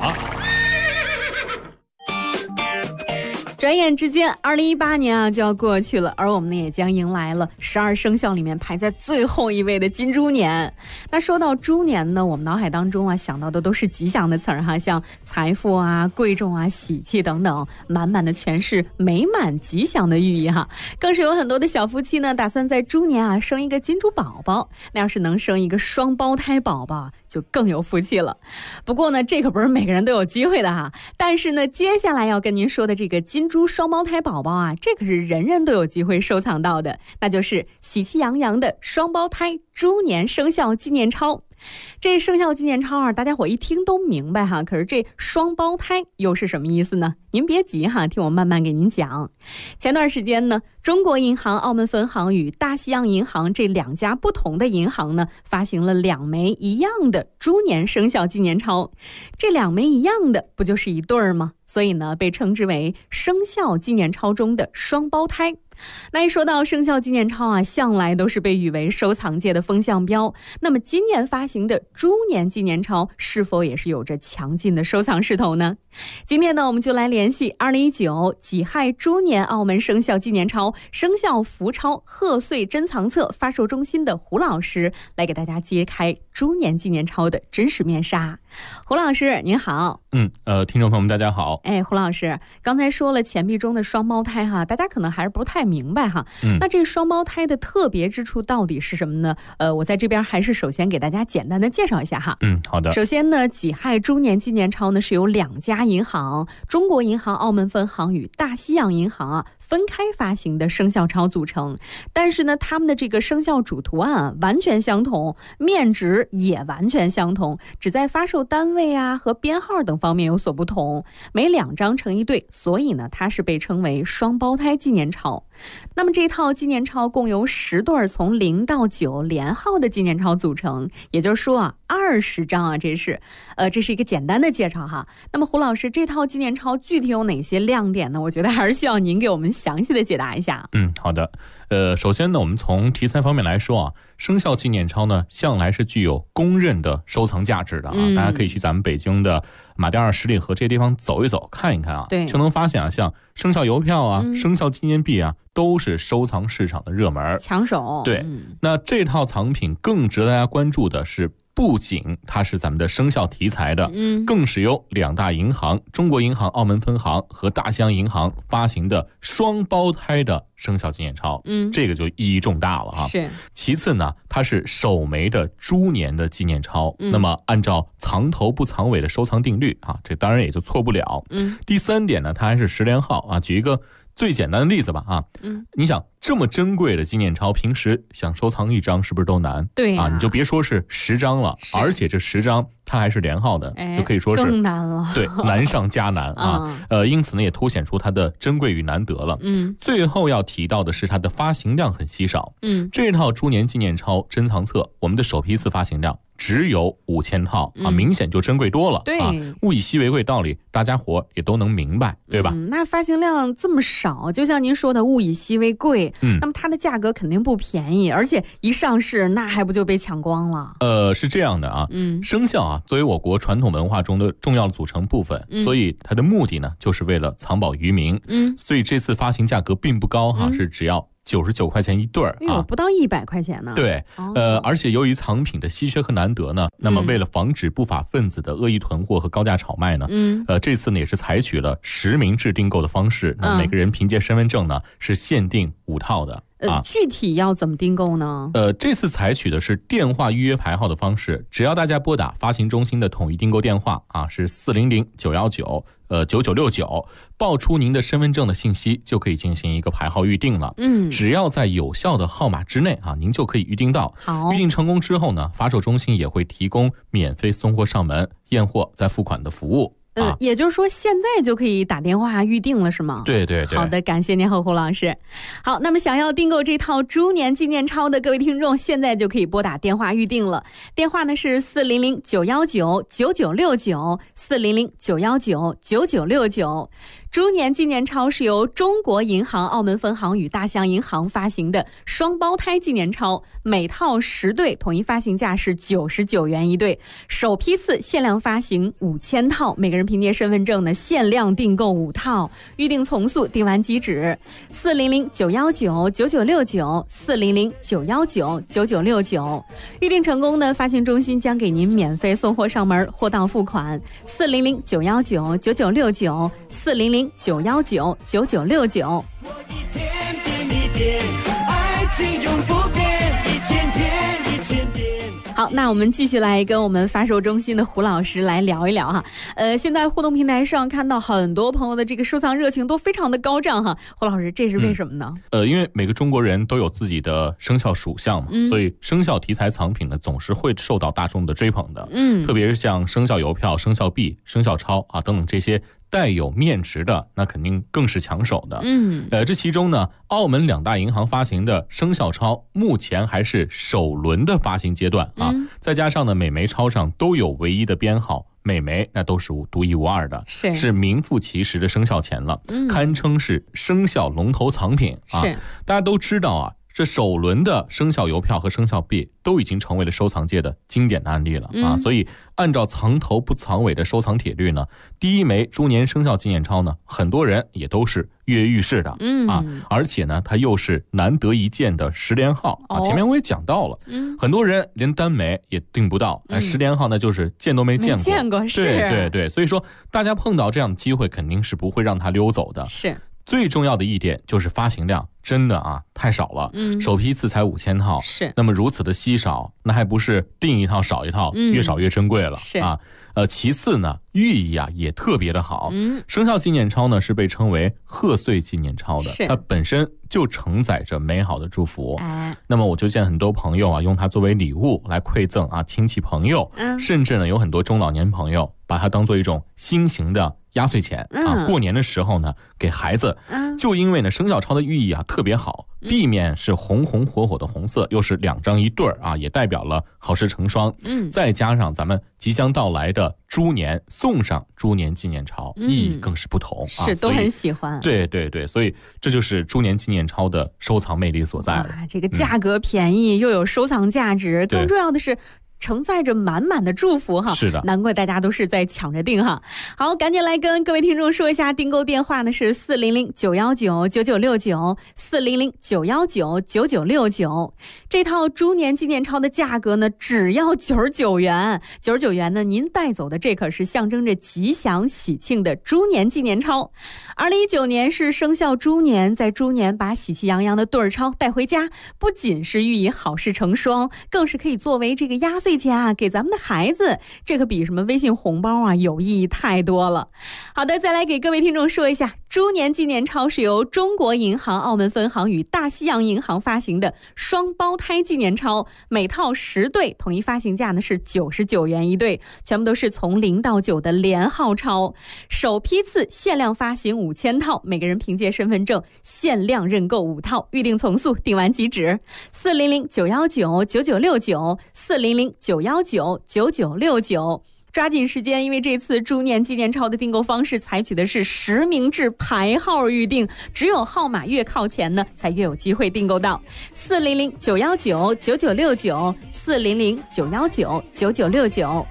Speaker 10: 转眼之间，2018年就要过去了，而我们呢也将迎来了12生肖里面排在最后一位的金猪年。那说到猪年呢，我们脑海当中想到的都是吉祥的词儿像财富贵重喜气等等，满满的全是美满吉祥的寓意更是有很多的小夫妻呢，打算在猪年生一个金猪宝宝。那要是能生一个双胞胎宝宝，就更有福气了。不过呢，这可不是每个人都有机会的但是呢，接下来要跟您说的这个金猪双胞胎宝宝这可是人人都有机会收藏到的，那就是喜气洋洋的双胞胎猪年生肖纪念钞。这生肖纪念钞大家伙一听都明白可是这双胞胎又是什么意思呢？您别急听我慢慢给您讲。前段时间呢，中国银行澳门分行与大西洋银行这2家不同的银行呢，发行了2枚一样的猪年生肖纪念钞。这2枚一样的不就是一对儿吗？所以呢，被称之为生肖纪念钞中的双胞胎。那一说到生肖纪念钞向来都是被誉为收藏界的风向标。那么今年发行的猪年纪念钞是否也是有着强劲的收藏势头呢？今天呢，我们就来联系2019己亥猪年澳门生肖纪念钞生肖福钞贺岁珍藏册发售中心的胡老师，来给大家揭开猪年纪念钞的真实面纱。胡老师您好。
Speaker 22: 听众朋友们大家好。
Speaker 10: 胡老师刚才说了钱币中的双胞胎大家可能还是不太明白那这双胞胎的特别之处到底是什么呢？我在这边还是首先给大家简单的介绍一下
Speaker 22: 好的。
Speaker 10: 首先呢，己亥猪年纪念钞呢是由2家银行，中国银行澳门分行与大西洋银行分开发行的生肖钞组成，但是呢，他们的这个生肖主图案完全相同，面值也完全相同，只在发售单位和编号等方面有所不同，每2张成一对，所以呢，它是被称为双胞胎纪念钞。那么这套纪念钞共由10对从0到9连号的纪念钞组成，也就是说20张这是一个简单的介绍那么胡老师，这套纪念钞具体有哪些亮点呢？我觉得还是需要您给我们详细的解答一下。
Speaker 22: 好的。首先呢，我们从题材方面来说生肖纪念钞呢向来是具有公认的收藏价值的大家可以去咱们北京的马甸二十里河这些地方走一走看一看
Speaker 10: 对，
Speaker 22: 就能发现像生肖邮票生肖纪念币都是收藏市场的热门抢
Speaker 10: 手。
Speaker 22: 对，那这套藏品更值得大家关注的是不仅它是咱们的生肖题材的，更是由2大银行中国银行澳门分行和大西洋银行发行的双胞胎的生肖纪念钞，这个就意义重大了哈。
Speaker 5: 是。
Speaker 22: 其次呢，它是首枚的猪年的纪念钞，那么按照藏头不藏尾的收藏定律啊，这当然也就错不了。第3点呢，它还是10连号啊。举一个最简单的例子吧啊，你想这么珍贵的纪念钞，平时想收藏1张是不是都难？
Speaker 5: 对
Speaker 22: 啊，你就别说是10张了，而且这10张它还是连号的，就可以说是
Speaker 5: 更难了。
Speaker 22: 对，难上加难啊。因此呢，也凸显出它的珍贵与难得了。最后要提到的是它的发行量很稀少。这套猪年纪念钞珍藏册，我们的首批次发行量只有5000套啊，明显就珍贵多了。
Speaker 5: 对
Speaker 22: 啊，物以稀为贵道理，大家伙也都能明白，对吧？
Speaker 5: 那发行量这么少，就像您说的物以稀为贵，那么它的价格肯定不便宜，而且一上市那还不就被抢光了？
Speaker 22: 是这样的啊，生肖啊作为我国传统文化中的重要的组成部分，所以它的目的呢就是为了藏宝于民。所以这次发行价格并不高哈，是只要99块钱一对儿啊，
Speaker 5: 不到100块钱呢。
Speaker 22: 对，而且由于藏品的稀缺和难得呢，那么为了防止不法分子的恶意囤货和高价炒卖呢，这次呢也是采取了实名制订购的方式，那每个人凭借身份证呢是限定5套的。
Speaker 5: 具体要怎么订购呢？
Speaker 22: 这次采取的是电话预约排号的方式，只要大家拨打发行中心的统一订购电话啊，是400-919-9969，报出您的身份证的信息，就可以进行一个排号预定了。只要在有效的号码之内啊，您就可以预定到。预定成功之后呢，发售中心也会提供免费送货上门、验货再付款的服务。
Speaker 5: 也就是说现在就可以打电话预定了是吗？
Speaker 22: 对对对。
Speaker 5: 好的，感谢您胡老师。好，那么想要订购这套猪年纪念钞的各位听众，现在就可以拨打电话预定了。电话呢是400-919-9969，400-919-9969。猪年纪念钞是由中国银行澳门分行与大西洋银行发行的双胞胎纪念钞，每套10对，统一发行价是99元一对，首批次限量发行5000套，每个人凭借身份证呢限量订购5套，预定从速，订完即止。400-919-9969，400-919-9969，预定成功呢，发行中心将给您免费送货上门，货到付款。400-919-9969，400-919-9969。好，那我们继续来跟我们发售中心的胡老师来聊一聊哈。现在互动平台上看到很多朋友的这个收藏热情都非常的高涨哈。胡老师，这是为什么呢？
Speaker 22: 因为每个中国人都有自己的生肖属相嘛，所以生肖题材藏品呢总是会受到大众的追捧的。特别是像生肖邮票、生肖币、生肖钞啊等等这些带有面值的，那肯定更是抢手的。这其中呢，澳门2大银行发行的生肖钞目前还是首轮的发行阶段啊，再加上呢每枚钞上都有唯一的编号，每枚那都是独一无二的，是名副其实的生肖钱了，堪称是生肖龙头藏品啊。大家都知道啊，这首轮的生肖邮票和生肖币都已经成为了收藏界的经典的案例了啊，所以按照藏头不藏尾的收藏铁律呢，第一枚猪年生肖纪念钞呢，很多人也都是跃跃欲试的啊，而且呢，它又是难得一见的10连号啊。前面我也讲到了，很多人连单枚也订不到，10连号呢就是见都没见过，对对对，所以说大家碰到这样的机会，肯定是不会让它溜走的。
Speaker 5: 是。
Speaker 22: 最重要的一点就是发行量真的啊太少了，首批次才5000套，
Speaker 5: 是。
Speaker 22: 那么如此的稀少，那还不是订一套少一套，越少越珍贵了啊。其次呢，寓意啊也特别的好。生肖纪念钞呢是被称为贺岁纪念钞的，它本身就承载着美好的祝福。那么我就见很多朋友啊用它作为礼物来馈赠啊亲戚朋友，甚至呢有很多中老年朋友把它当做一种新型的压岁钱啊，过年的时候呢给孩子。就因为呢生肖钞的寓意啊特别好，壁面是红红火火的红色，又是2张一对儿啊，也代表了好事成双。再加上咱们即将到来的猪年，送上猪年纪念钞，意义更是不同啊，
Speaker 5: 是都很喜欢。
Speaker 22: 对对对，所以这就是猪年纪念钞的收藏魅力所在了。
Speaker 5: 这个价格便宜，又有收藏价值，更重要的是承载着满满的祝福哈。
Speaker 22: 是的，
Speaker 5: 难怪大家都是在抢着订哈。好，赶紧来跟各位听众说一下订购电话呢是400-919-9969，400-919-9969。这套猪年纪念钞的价格呢只要99元，99元呢您带走的这可是象征着吉祥喜庆的猪年纪念钞。2019年是生肖猪年，在猪年把喜气洋洋的对儿钞带回家，不仅是寓意好事成双，更是可以作为这个压岁钱啊，给咱们的孩子，这可比什么微信红包啊有意义太多了。好的，再来给各位听众说一下，猪年纪念钞是由中国银行澳门分行与大西洋银行发行的双胞胎纪念钞，每套10对，统一发行价呢是99元一对，全部都是从0到9的连号钞，首批次限量发行5000套，每个人凭借身份证限量认购5套，预定从速，订完即止。400-919-9969，400-919-9969。抓紧时间，因为这次猪年纪念钞的订购方式采取的是实名制排号预定，只有号码越靠前呢，才越有机会订购到。400-919-9969，400-919-9969。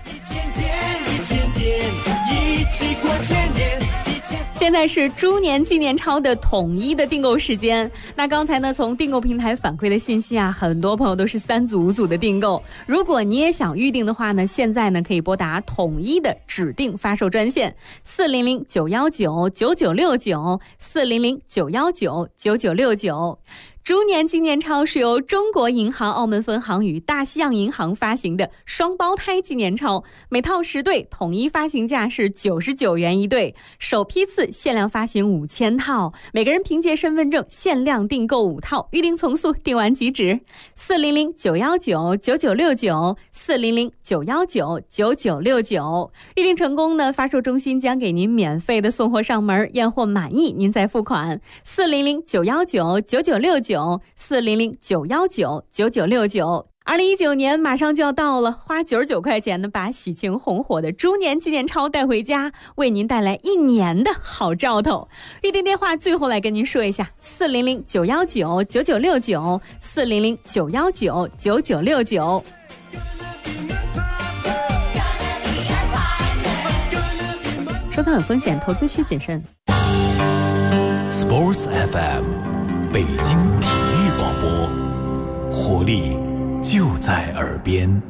Speaker 5: 现在是猪年纪念钞的统一的订购时间。那刚才呢，从订购平台反馈的信息啊，很多朋友都是3组5组的订购。如果你也想预定的话呢，现在呢可以拨打统一的指定发售专线400-919-9969，400-919-9969。猪年纪念钞是由中国银行澳门分行与大西洋银行发行的双胞胎纪念钞，每套10对，统一发行价是99元一对，首批次限量发行5000套，每个人凭借身份证限量订购5套，预定从速，订完即止。400-919-9969，400-919-9969。预定成功呢，发售中心将给您免费的送货上门，验货满意您再付款。400-919-9969，400-919-9969。2019年马上就要到了，花99块钱呢，把喜庆红火的猪年纪念钞带回家，为您带来1年的好兆头。预定电话最后来跟您说一下：400-919-9969，400-919-9969。收藏有风险，投资需谨慎。
Speaker 11: Sports FM， 北京体育广播，活力就在耳边。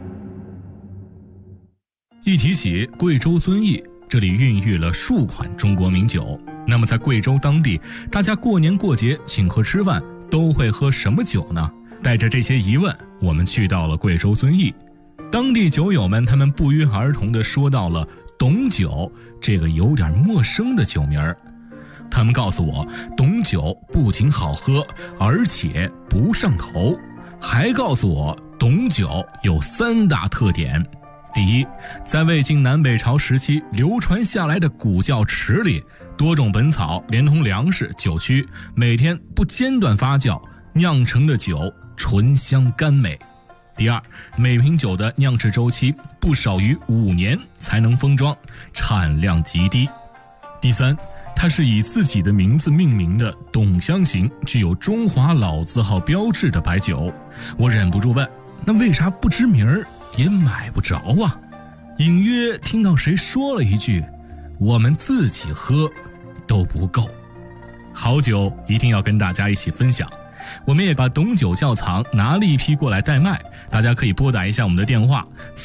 Speaker 11: 一提起贵州遵义，这里孕育了数款中国名酒。那么在贵州当地，大家过年过节请客吃饭都会喝什么酒呢？带着这些疑问，我们去到了贵州遵义。当地酒友们他们不约而同地说到了董酒这个有点陌生的酒名儿。他们告诉我，董酒不仅好喝，而且不上头，还告诉我董酒有3大特点。第一，在魏晋南北朝时期流传下来的古窖池里，多种本草连同粮食、酒曲，每天不间断发酵，酿成的酒醇香甘美。第二，每瓶酒的酿制周期不少于5年才能封装，产量极低。第三，它是以自己的名字命名的董香型，具有中华老字号标志的白酒。我忍不住问，那为啥不知名儿也买不着啊？隐约听到谁说了一句，我们自己喝都不够。好酒一定要跟大家一起分享。我们也把董酒窖藏拿了一批过来代卖，大家可以拨打一下我们的电话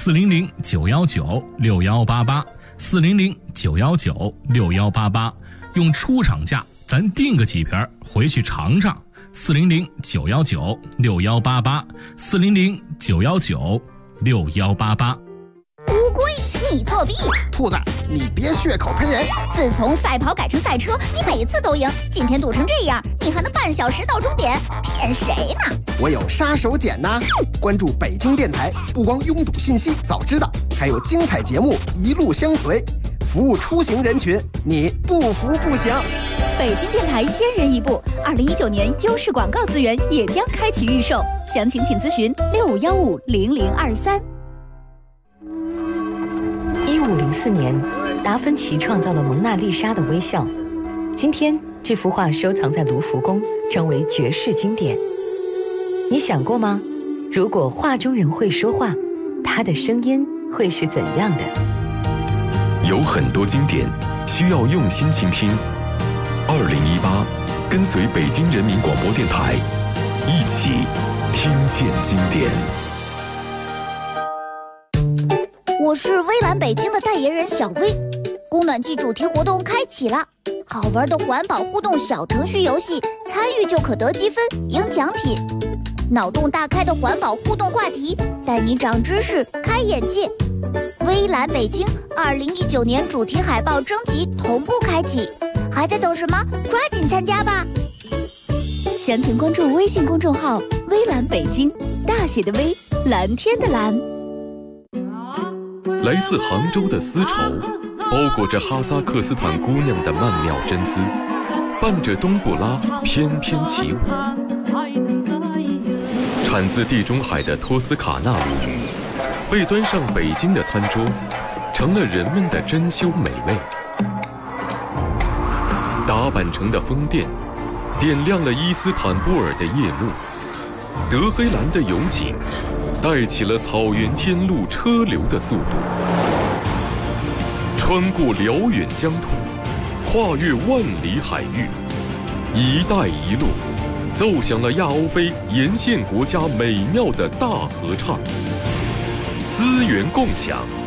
Speaker 11: 400-919-6188，400-919-6188，用出厂价咱订个几瓶回去尝尝。400-919-6188，400-919-6188。
Speaker 12: 乌龟，你作弊！
Speaker 6: 兔子，你别血口喷人！
Speaker 12: 自从赛跑改成赛车，你每次都赢，今天赌成这样，你还能半小时到终点？骗谁呢？
Speaker 6: 我有杀手锏呐！关注北京电台，不光拥堵信息早知道，还有精彩节目一路相随，服务出行人群，你不服不行。
Speaker 12: 北京电台先人一步，2019年优势广告资源也将开启预售，详情请咨询65150023。
Speaker 13: 1504年，达芬奇创造了蒙娜丽莎的微笑。今天，这幅画收藏在卢浮宫，成为绝世经典。你想过吗？如果画中人会说话，他它的声音会是怎样的？
Speaker 1: 有很多经典需要用心倾听。2018，跟随北京人民广播电台，一起听见经典。
Speaker 15: 我是微蓝北京的代言人小薇。供暖季主题活动开启了，好玩的环保互动小程序游戏，参与就可得积分赢奖品。脑洞大开的环保互动话题，带你长知识开眼界。微蓝北京2019年主题海报征集同步开启，还在等什么？抓紧参加吧！详情关注微信公众号微蓝北京，大写的微，蓝天的蓝。
Speaker 1: 来自杭州的丝绸，包裹着哈萨克斯坦姑娘的曼妙真姿，伴着冬不拉翩翩起舞。产自地中海的托斯卡纳乳语，被端上北京的餐桌，成了人们的珍馐美味。打扮成的风电，点亮了伊斯坦布尔的夜幕。德黑兰的油井，带起了草原天路车流的速度。穿过辽远疆土，跨越万里海域，一带一路奏响了亚欧非沿线国家美妙的大合唱。资源共享，